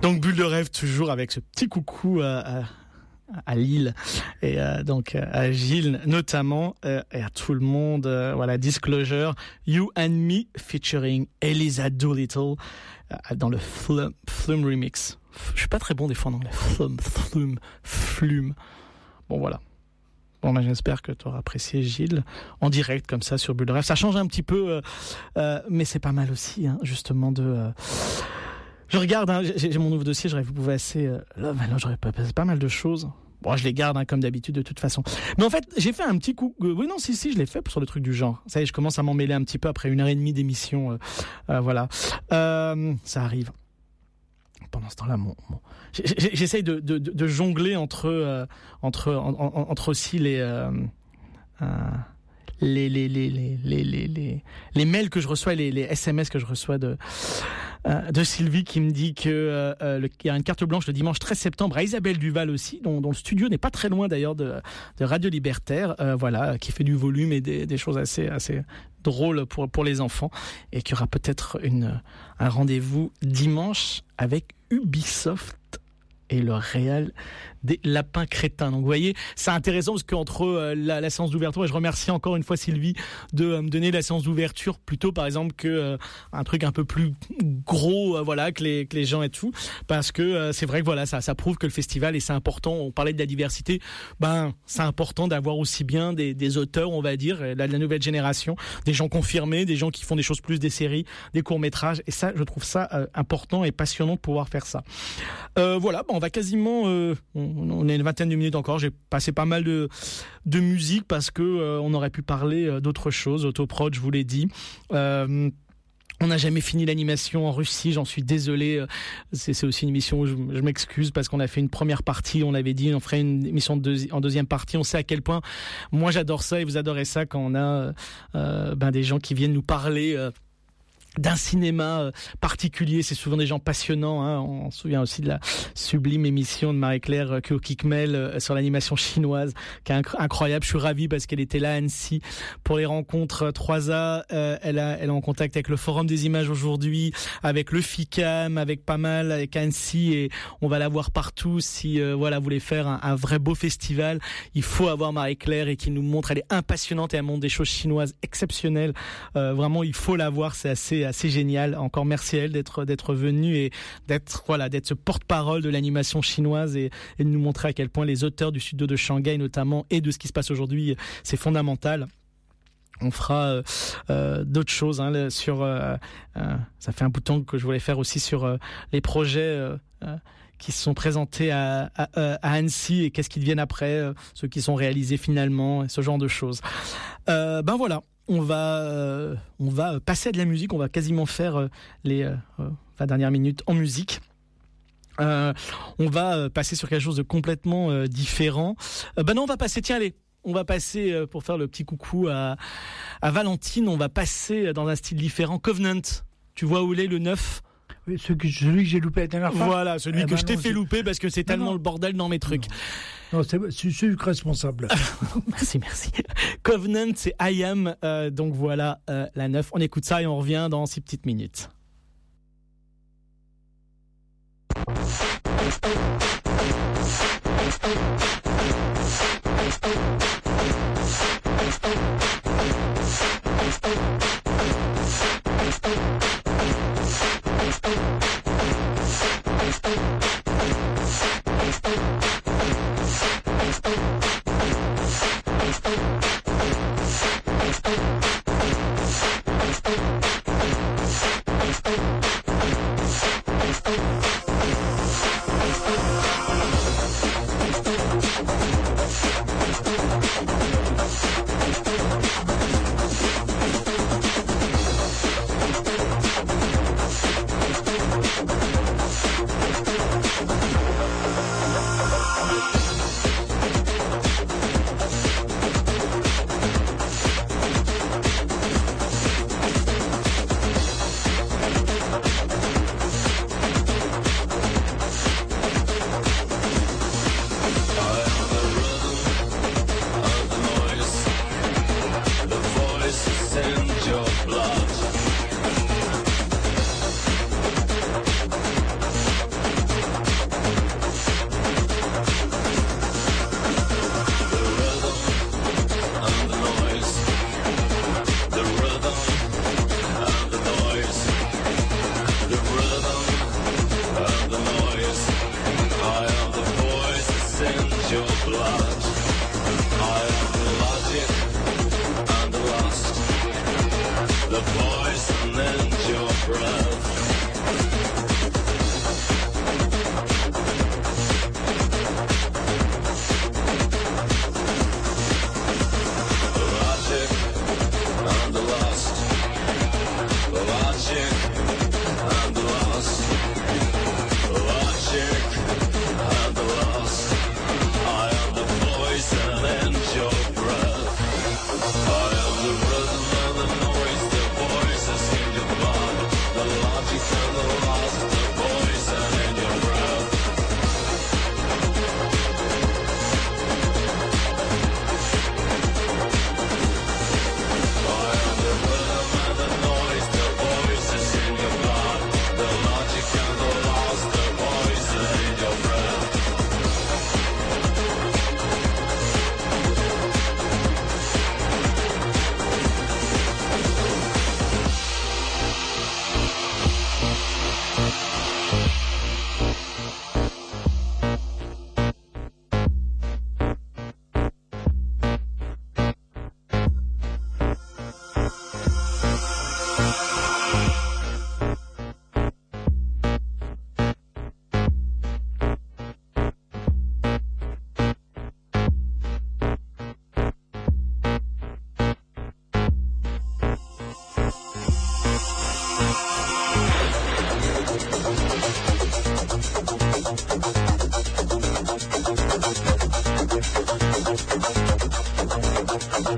Donc Bulle de rêve toujours avec ce petit coucou à Lille et donc à Gilles notamment et à tout le monde. Voilà, Disclosure, You and Me featuring Eliza Doolittle dans le Flume remix. Je suis pas très bon des fois en anglais. Flume. Bon voilà. Bon, ben, j'espère que tu auras apprécié Gilles en direct comme ça sur Bulle de rêve. Ça change un petit peu, mais c'est pas mal aussi, hein, justement de. Je regarde, hein, j'ai mon nouveau dossier, j'aurais pu assez. Là, j'aurais pas mal de choses. Bon, je les garde comme d'habitude de toute façon. Mais en fait, j'ai fait un petit coup. Oui, non, si, je l'ai fait sur le truc du genre. Ça y est, je commence à m'en mêler un petit peu après 1h30 d'émission. Voilà, ça arrive. Pendant ce temps-là, j'essaye de jongler entre aussi les mails que je reçois et les SMS que je reçois de Sylvie qui me dit que il y a une carte blanche le dimanche 13 septembre à Isabelle Duval aussi, dont le studio n'est pas très loin d'ailleurs de Radio Libertaire, voilà, qui fait du volume et des choses assez drôles pour les enfants, et qu'il y aura peut-être un rendez-vous dimanche avec Ubisoft et le réal des lapins crétins. Donc vous voyez, c'est intéressant parce qu'entre la séance d'ouverture, et je remercie encore une fois Sylvie de me donner la séance d'ouverture plutôt par exemple que un truc un peu plus gros, voilà, que les gens et tout, parce que c'est vrai que voilà, ça prouve que le festival, et c'est important, on parlait de la diversité, c'est important d'avoir aussi bien des auteurs, on va dire, la nouvelle génération, des gens confirmés, des gens qui font des choses plus, des séries, des courts-métrages, et ça, je trouve ça important et passionnant de pouvoir faire ça. Voilà, on va quasiment on est une vingtaine de minutes encore. J'ai passé pas mal de musique parce que on aurait pu parler d'autres choses. Autoprod, je vous l'ai dit. On n'a jamais fini l'animation en Russie, j'en suis désolé. C'est aussi une émission où je m'excuse parce qu'on a fait une première partie, on avait dit on ferait une émission en deuxième partie. On sait à quel point moi j'adore ça et vous adorez ça quand on a des gens qui viennent nous parler d'un cinéma particulier. C'est souvent des gens passionnants, hein. On se souvient aussi de la sublime émission de Marie-Claire Kyo-Kikmel sur l'animation chinoise, qui est incroyable. Je suis ravi parce qu'elle était là à Annecy pour les rencontres 3A. Elle est en contact avec le Forum des images aujourd'hui, avec le FICAM, avec pas mal, avec Annecy, et on va la voir partout. Si vous voulez faire un vrai beau festival, il faut avoir Marie-Claire et qui nous montre. Elle est impassionnante et elle montre des choses chinoises exceptionnelles. Vraiment, il faut la voir. C'est assez génial. Encore merci à elle d'être venue et d'être ce porte-parole de l'animation chinoise et de nous montrer à quel point les auteurs du studio de Shanghai notamment et de ce qui se passe aujourd'hui, c'est fondamental. On fera d'autres choses sur ça fait un bout de temps que je voulais faire aussi sur les projets qui se sont présentés à Annecy et qu'est-ce qu'ils deviennent après, ceux qui sont réalisés finalement, ce genre de choses. Voilà. On va passer à de la musique. On va quasiment faire les 20 dernières minutes en musique. On va passer sur quelque chose de complètement différent. Non, on va passer. Tiens, allez. On va passer pour faire le petit coucou à Valentine. On va passer dans un style différent. Covenant. Tu vois où il est le 9 ? Oui, celui que j'ai loupé la dernière fois. Voilà, celui que je t'ai fait louper parce que c'est tellement le bordel dans mes trucs. Non, c'est celui responsable. Merci. Covenant, c'est I Am. Donc voilà, la 9. On écoute ça et on revient dans 6 petites minutes.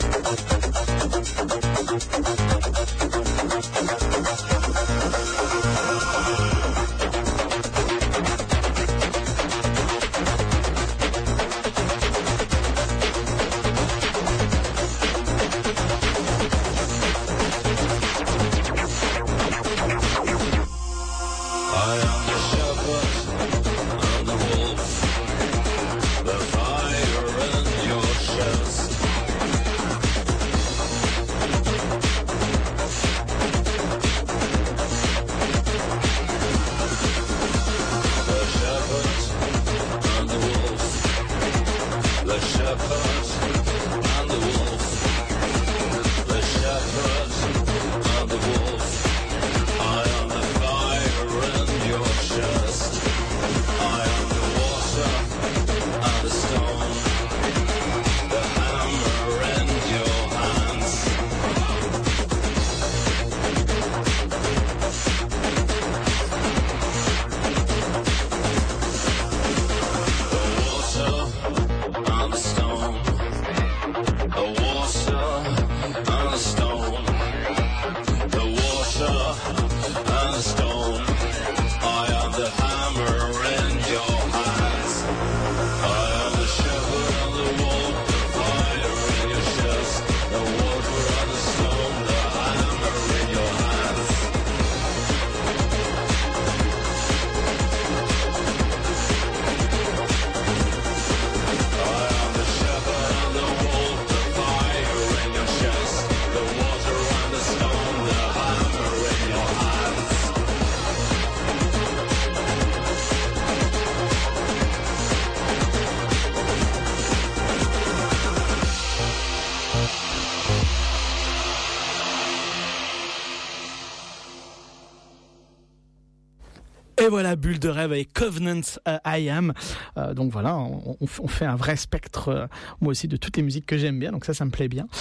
Et voilà, Bulle de rêve avec Covenant I Am. Donc voilà, on fait un vrai spectre, moi aussi, de toutes les musiques que j'aime bien. Donc ça me plaît bien.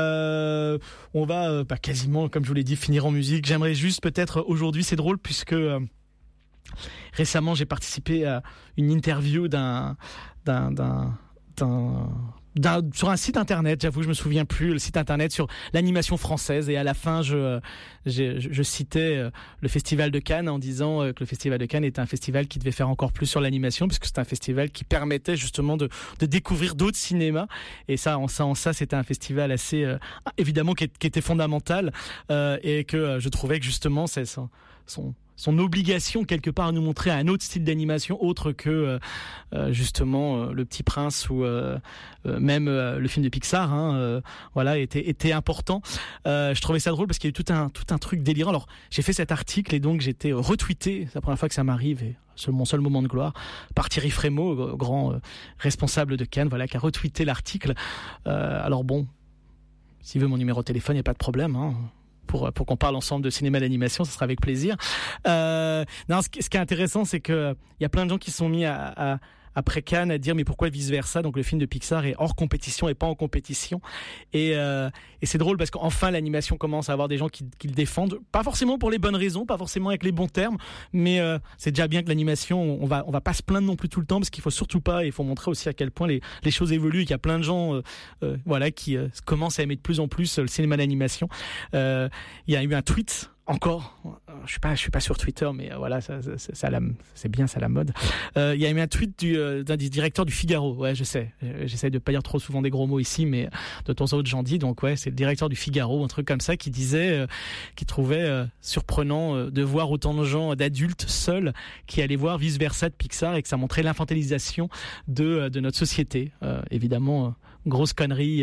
On va quasiment, comme je vous l'ai dit, finir en musique. J'aimerais juste peut-être aujourd'hui, c'est drôle puisque récemment j'ai participé à une interview sur un site internet, j'avoue, je me souviens plus, le site internet sur l'animation française, et à la fin je citais le Festival de Cannes en disant que le Festival de Cannes était un festival qui devait faire encore plus sur l'animation, puisque c'est un festival qui permettait justement de découvrir d'autres cinémas, et ça c'était un festival assez évidemment qui était fondamental, et que je trouvais que justement c'est son obligation quelque part à nous montrer un autre style d'animation autre que justement Le Petit Prince ou même le film de Pixar, voilà, était important. Je trouvais ça drôle parce qu'il y a eu tout un truc délirant. Alors j'ai fait cet article et donc j'ai été retweeté, c'est la première fois que ça m'arrive, et mon seul moment de gloire, par Thierry Frémaux, grand responsable de Cannes, voilà, qui a retweeté l'article. Alors bon, s'il veut mon numéro de téléphone, il n'y a pas de problème, pour qu'on parle ensemble de cinéma d'animation, ça sera avec plaisir. Non, ce qui est intéressant, c'est que il y a plein de gens qui se sont mis après Cannes à dire mais pourquoi vice versa, donc le film de Pixar est hors compétition et pas en compétition, et c'est drôle parce qu'enfin l'animation commence à avoir des gens qui le défendent, pas forcément pour les bonnes raisons, pas forcément avec les bons termes, mais c'est déjà bien que l'animation, on va pas se plaindre non plus tout le temps, parce qu'il faut surtout pas, il faut montrer aussi à quel point les choses évoluent, et qu'il y a plein de gens voilà, qui commencent à aimer de plus en plus le cinéma d'animation. Il y a eu un tweet encore, je suis pas sur Twitter, mais voilà, c'est bien, ça la mode. Il y a eu un tweet d'un directeur du Figaro. Ouais, je sais, j'essaie de pas dire trop souvent des gros mots ici, mais de temps en temps j'en dis. Donc ouais, c'est le directeur du Figaro, un truc comme ça, qui disait, qu'il trouvait surprenant de voir autant de gens, d'adultes seuls, qui allaient voir vice versa de Pixar, et que ça montrait l'infantilisation de notre société. Évidemment, grosse connerie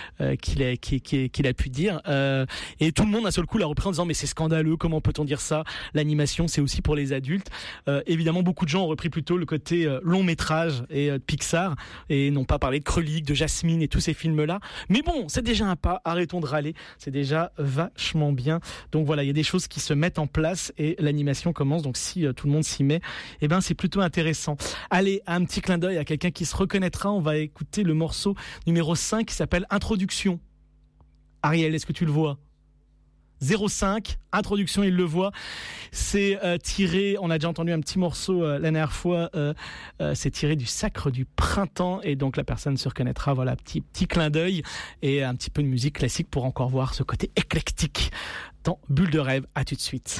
qu'il a pu dire, et tout le monde d'un seul coup l'a repris en disant mais c'est scandaleux, comment peut-on dire ça, l'animation c'est aussi pour les adultes. Évidemment beaucoup de gens ont repris plutôt le côté long métrage et Pixar, et n'ont pas parlé de Krullik, de Jasmine et tous ces films là, mais bon, c'est déjà un pas, arrêtons de râler, c'est déjà vachement bien. Donc voilà, il y a des choses qui se mettent en place et l'animation commence, donc si tout le monde s'y met, eh ben c'est plutôt intéressant. Allez, un petit clin d'œil à quelqu'un qui se reconnaîtra, on va écouter le morceau numéro 5 qui s'appelle Introduction. Ariel, est-ce que tu le vois? 05, introduction, il le voit. C'est tiré, on a déjà entendu un petit morceau la dernière fois, c'est tiré du Sacre du Printemps, et donc la personne se reconnaîtra, voilà, petit clin d'œil et un petit peu de musique classique pour encore voir ce côté éclectique dans Bulle de rêve. À tout de suite.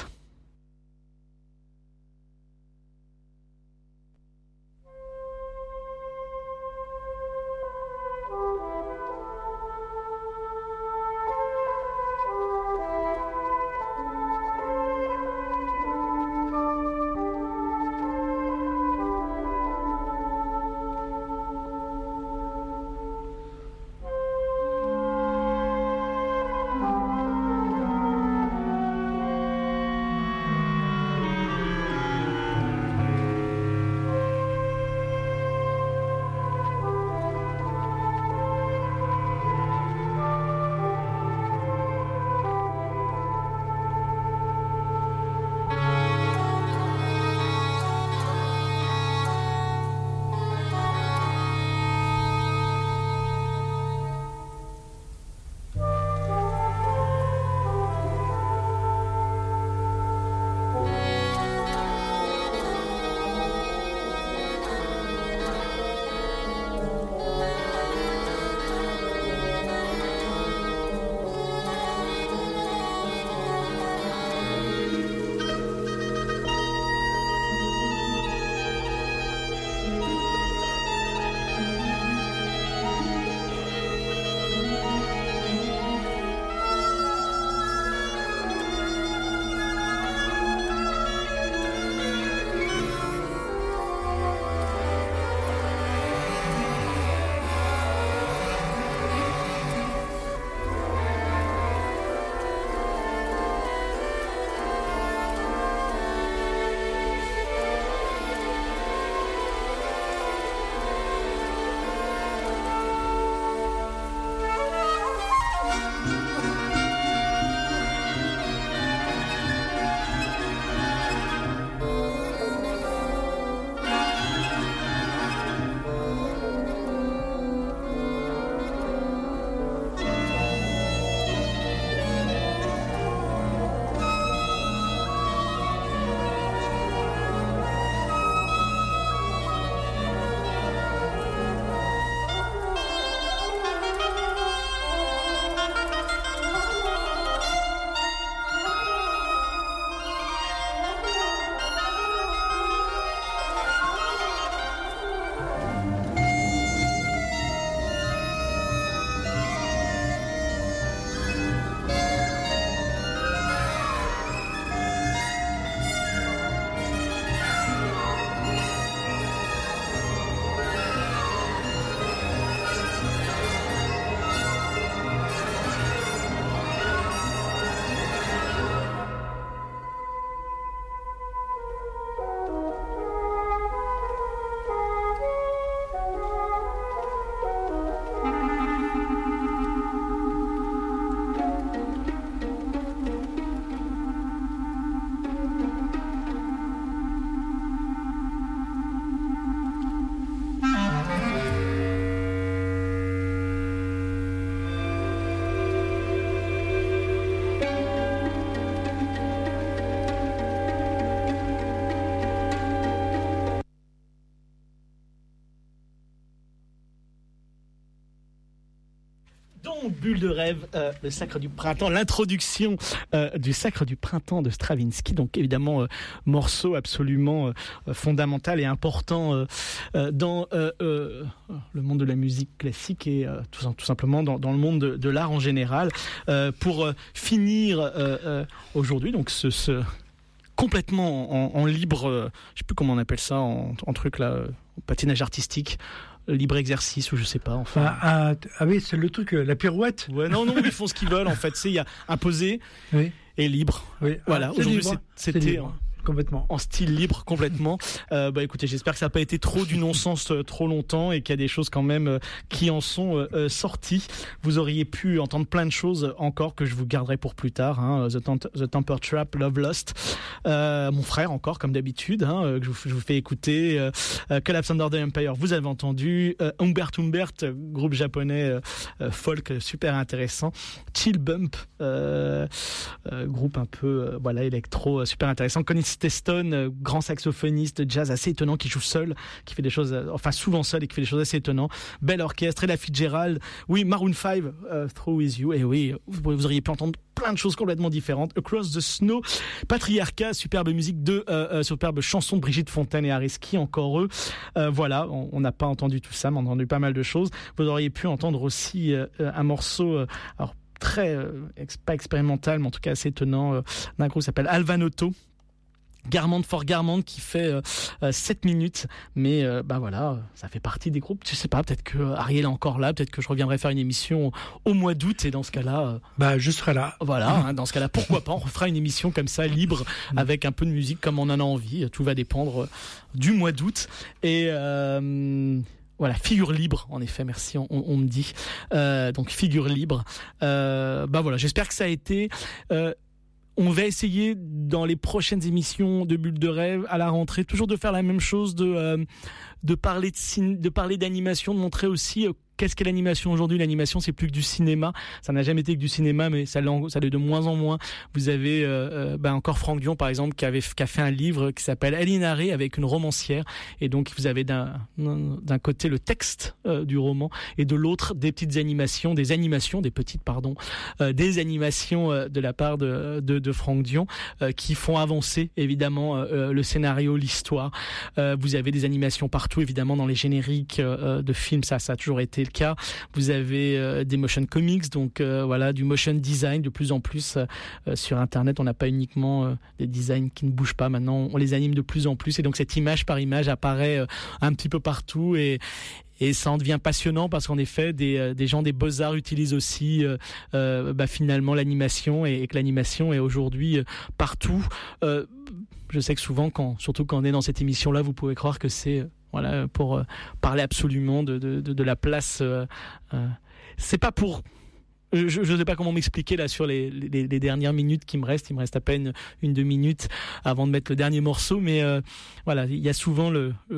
Bulle de rêve, le Sacre du Printemps, l'introduction du Sacre du Printemps de Stravinsky. Donc évidemment, morceau absolument fondamental et important dans le monde de la musique classique et tout simplement dans le monde de l'art en général. Pour finir aujourd'hui, donc ce complètement en libre, je sais plus comment on appelle ça, en truc là, patinage artistique. Libre exercice ou je sais pas, enfin. Ah oui, c'est le truc, la pirouette. Ouais, non, ils font ce qu'ils veulent en fait. Il y a imposé et libre. Oui. Voilà, aujourd'hui c'était complètement. En style libre, complètement. Écoutez, j'espère que ça n'a pas été trop du non-sens trop longtemps et qu'il y a des choses quand même qui en sont sorties. Vous auriez pu entendre plein de choses encore que je vous garderai pour plus tard. The Temper Trap, Love Lost. Mon frère encore, comme d'habitude, que je vous fais écouter. Collapse Under the Empire, vous avez entendu. Humbert, groupe japonais folk super intéressant. Chill Bump, groupe un peu électro super intéressant. Connie Steston, grand saxophoniste jazz assez étonnant qui joue seul, qui fait des choses souvent seul et qui fait des choses assez étonnantes. Bel orchestre. Ella Fitzgerald, oui, Maroon 5, Through With You, et oui, vous auriez pu entendre plein de choses complètement différentes. Across the Snow, Patriarcat, superbe musique superbe chanson de Brigitte Fontaine et Harris Key, encore eux. On n'a pas entendu tout ça, mais on a entendu pas mal de choses. Vous auriez pu entendre aussi un morceau, très, pas expérimental, mais en tout cas assez étonnant, d'un groupe qui s'appelle Alvanotto. Garment for Garment qui fait 7 minutes, mais ça fait partie des groupes. Je sais pas, peut-être que Ariel est encore là, peut-être que je reviendrai faire une émission au mois d'août, et dans ce cas-là, je serai là. Voilà, dans ce cas-là, pourquoi pas, on refera une émission comme ça, libre, avec un peu de musique comme on en a envie. Tout va dépendre du mois d'août. Et figure libre, en effet, merci, on me dit. Donc figure libre. J'espère que ça a été. On va essayer dans les prochaines émissions de Bulle de Rêve à la rentrée toujours de faire la même chose, de parler d'animation, de montrer aussi qu'est-ce qu'est l'animation aujourd'hui. L'animation, c'est plus que du cinéma. Ça n'a jamais été que du cinéma, mais ça l'est de moins en moins. Vous avez encore Franck Dion, par exemple, qui a fait un livre qui s'appelle Elinaré, avec une romancière. Et donc, vous avez d'un côté le texte du roman, et de l'autre des animations de la part de Franck Dion, qui font avancer évidemment le scénario, l'histoire. Vous avez des animations partout, évidemment, dans les génériques de films. Ça a toujours été le cas. Vous avez des motion comics, donc du motion design de plus en plus sur Internet. On n'a pas uniquement des designs qui ne bougent pas. Maintenant, on les anime de plus en plus, et donc cette image par image apparaît un petit peu partout, et ça en devient passionnant, parce qu'en effet, des gens des Beaux-Arts utilisent aussi finalement l'animation, et que l'animation est aujourd'hui partout. Je sais que souvent, surtout quand on est dans cette émission-là, vous pouvez croire que c'est pour parler absolument de la place. C'est pas pour. Je ne sais pas comment m'expliquer là sur les dernières minutes qui me restent. Il me reste à peine 1-2 minutes avant de mettre le dernier morceau, mais il y a souvent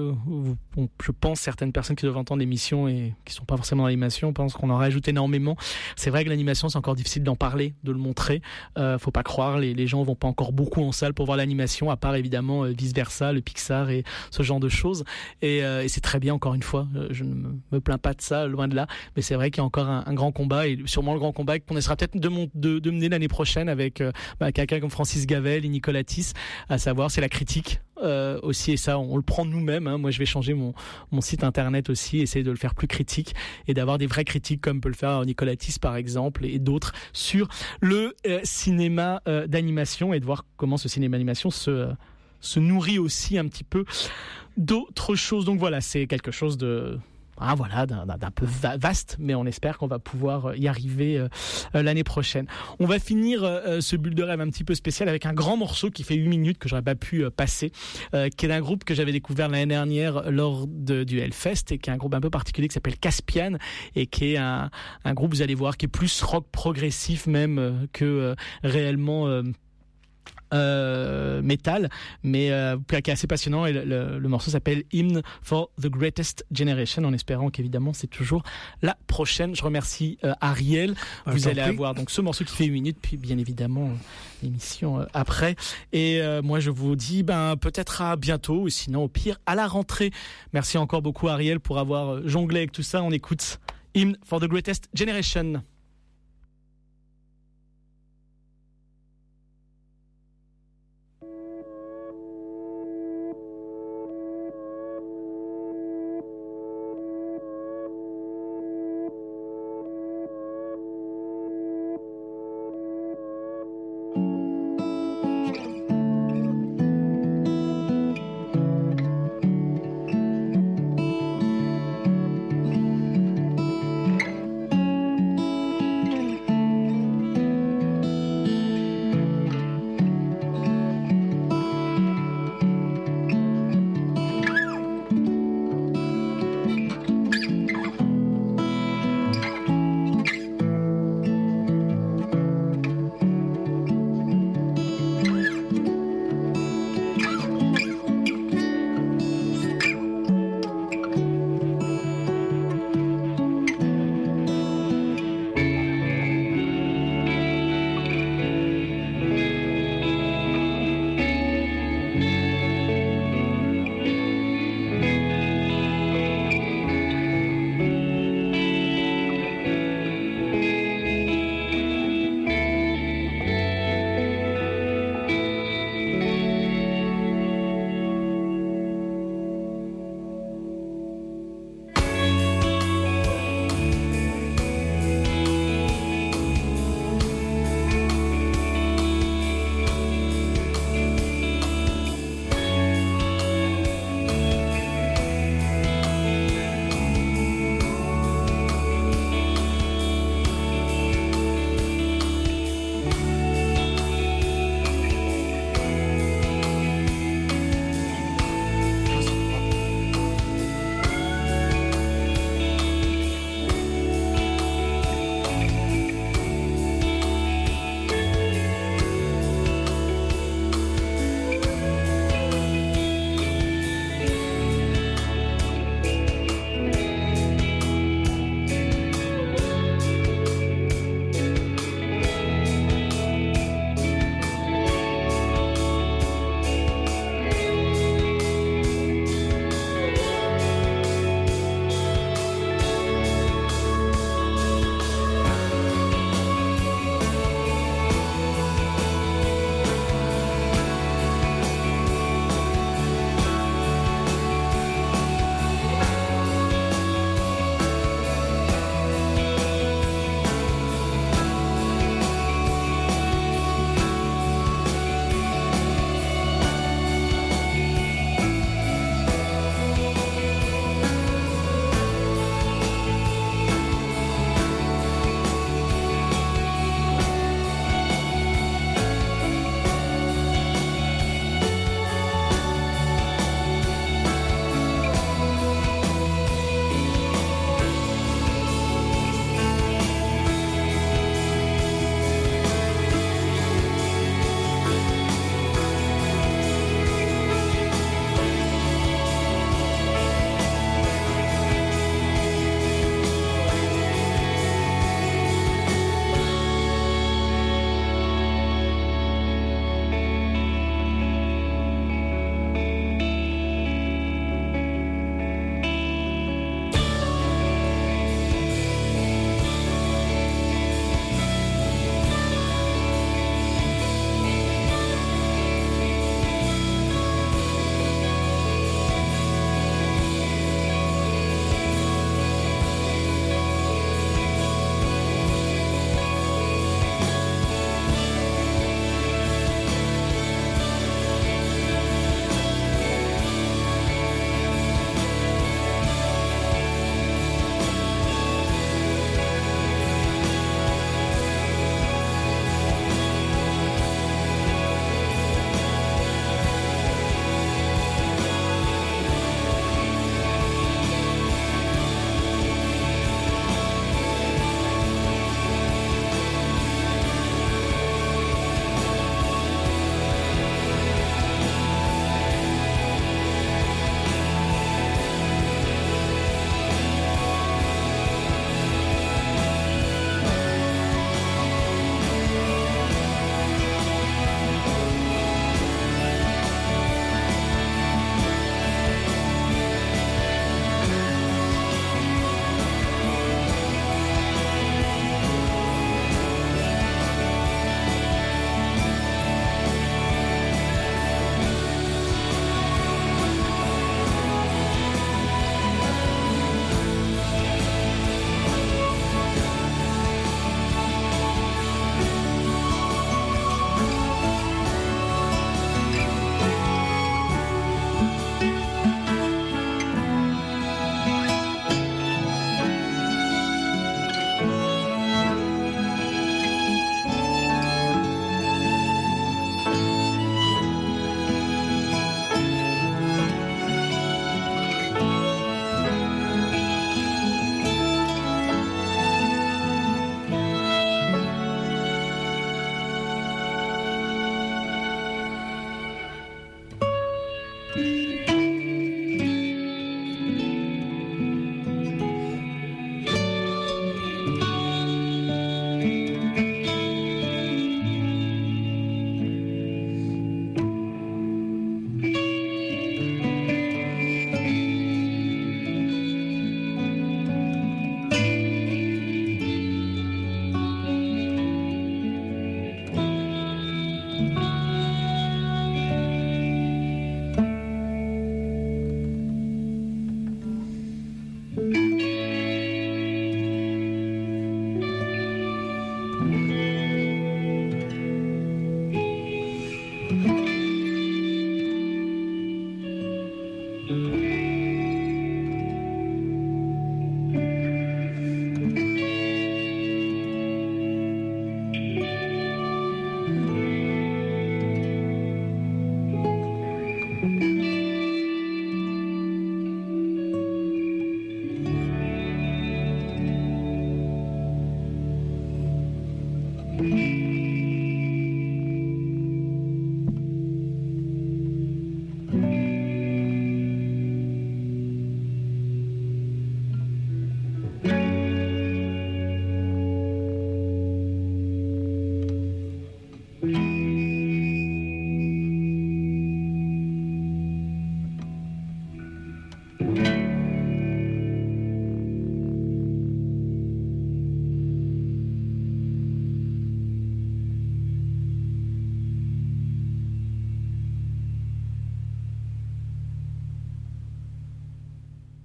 je pense, certaines personnes qui doivent entendre l'émission et qui sont pas forcément dans l'animation pensent qu'on en rajoute énormément. C'est vrai que l'animation, c'est encore difficile d'en parler, de le montrer. Faut pas croire, les gens vont pas encore beaucoup en salle pour voir l'animation, à part évidemment Vice Versa, le Pixar et ce genre de choses. Et c'est très bien, encore une fois. Je ne me plains pas de ça, loin de là. Mais c'est vrai qu'il y a encore un grand combat, et sûrement le grand combat qu'on essaiera peut-être de mener l'année prochaine avec quelqu'un comme Francis Gavel et Nicolas Tisse, à savoir, c'est la critique aussi, et ça on le prend nous-mêmes. Moi je vais changer mon site internet aussi, essayer de le faire plus critique et d'avoir des vraies critiques comme peut le faire Nicolas Tisse par exemple, et d'autres, sur le cinéma d'animation, et de voir comment ce cinéma d'animation se nourrit aussi un petit peu d'autres choses. Donc voilà, c'est quelque chose d'un peu vaste, mais on espère qu'on va pouvoir y arriver l'année prochaine. On va finir ce Bulle de Rêve un petit peu spécial avec un grand morceau qui fait 8 minutes que j'aurais pas pu passer, qui est d'un groupe que j'avais découvert l'année dernière lors du Hellfest, et qui est un groupe un peu particulier qui s'appelle Caspian, et qui est un groupe, vous allez voir, qui est plus rock progressif même que réellement métal, mais qui est assez passionnant, et le morceau s'appelle Hymn for the Greatest Generation, en espérant qu'évidemment c'est toujours la prochaine. Je remercie Ariel. Vous allez avoir donc ce morceau qui fait 1 minute, puis bien évidemment l'émission après, et moi je vous dis peut-être à bientôt, ou sinon au pire à la rentrée. Merci encore beaucoup Ariel pour avoir jonglé avec tout ça. On écoute Hymn for the Greatest Generation. Thank you.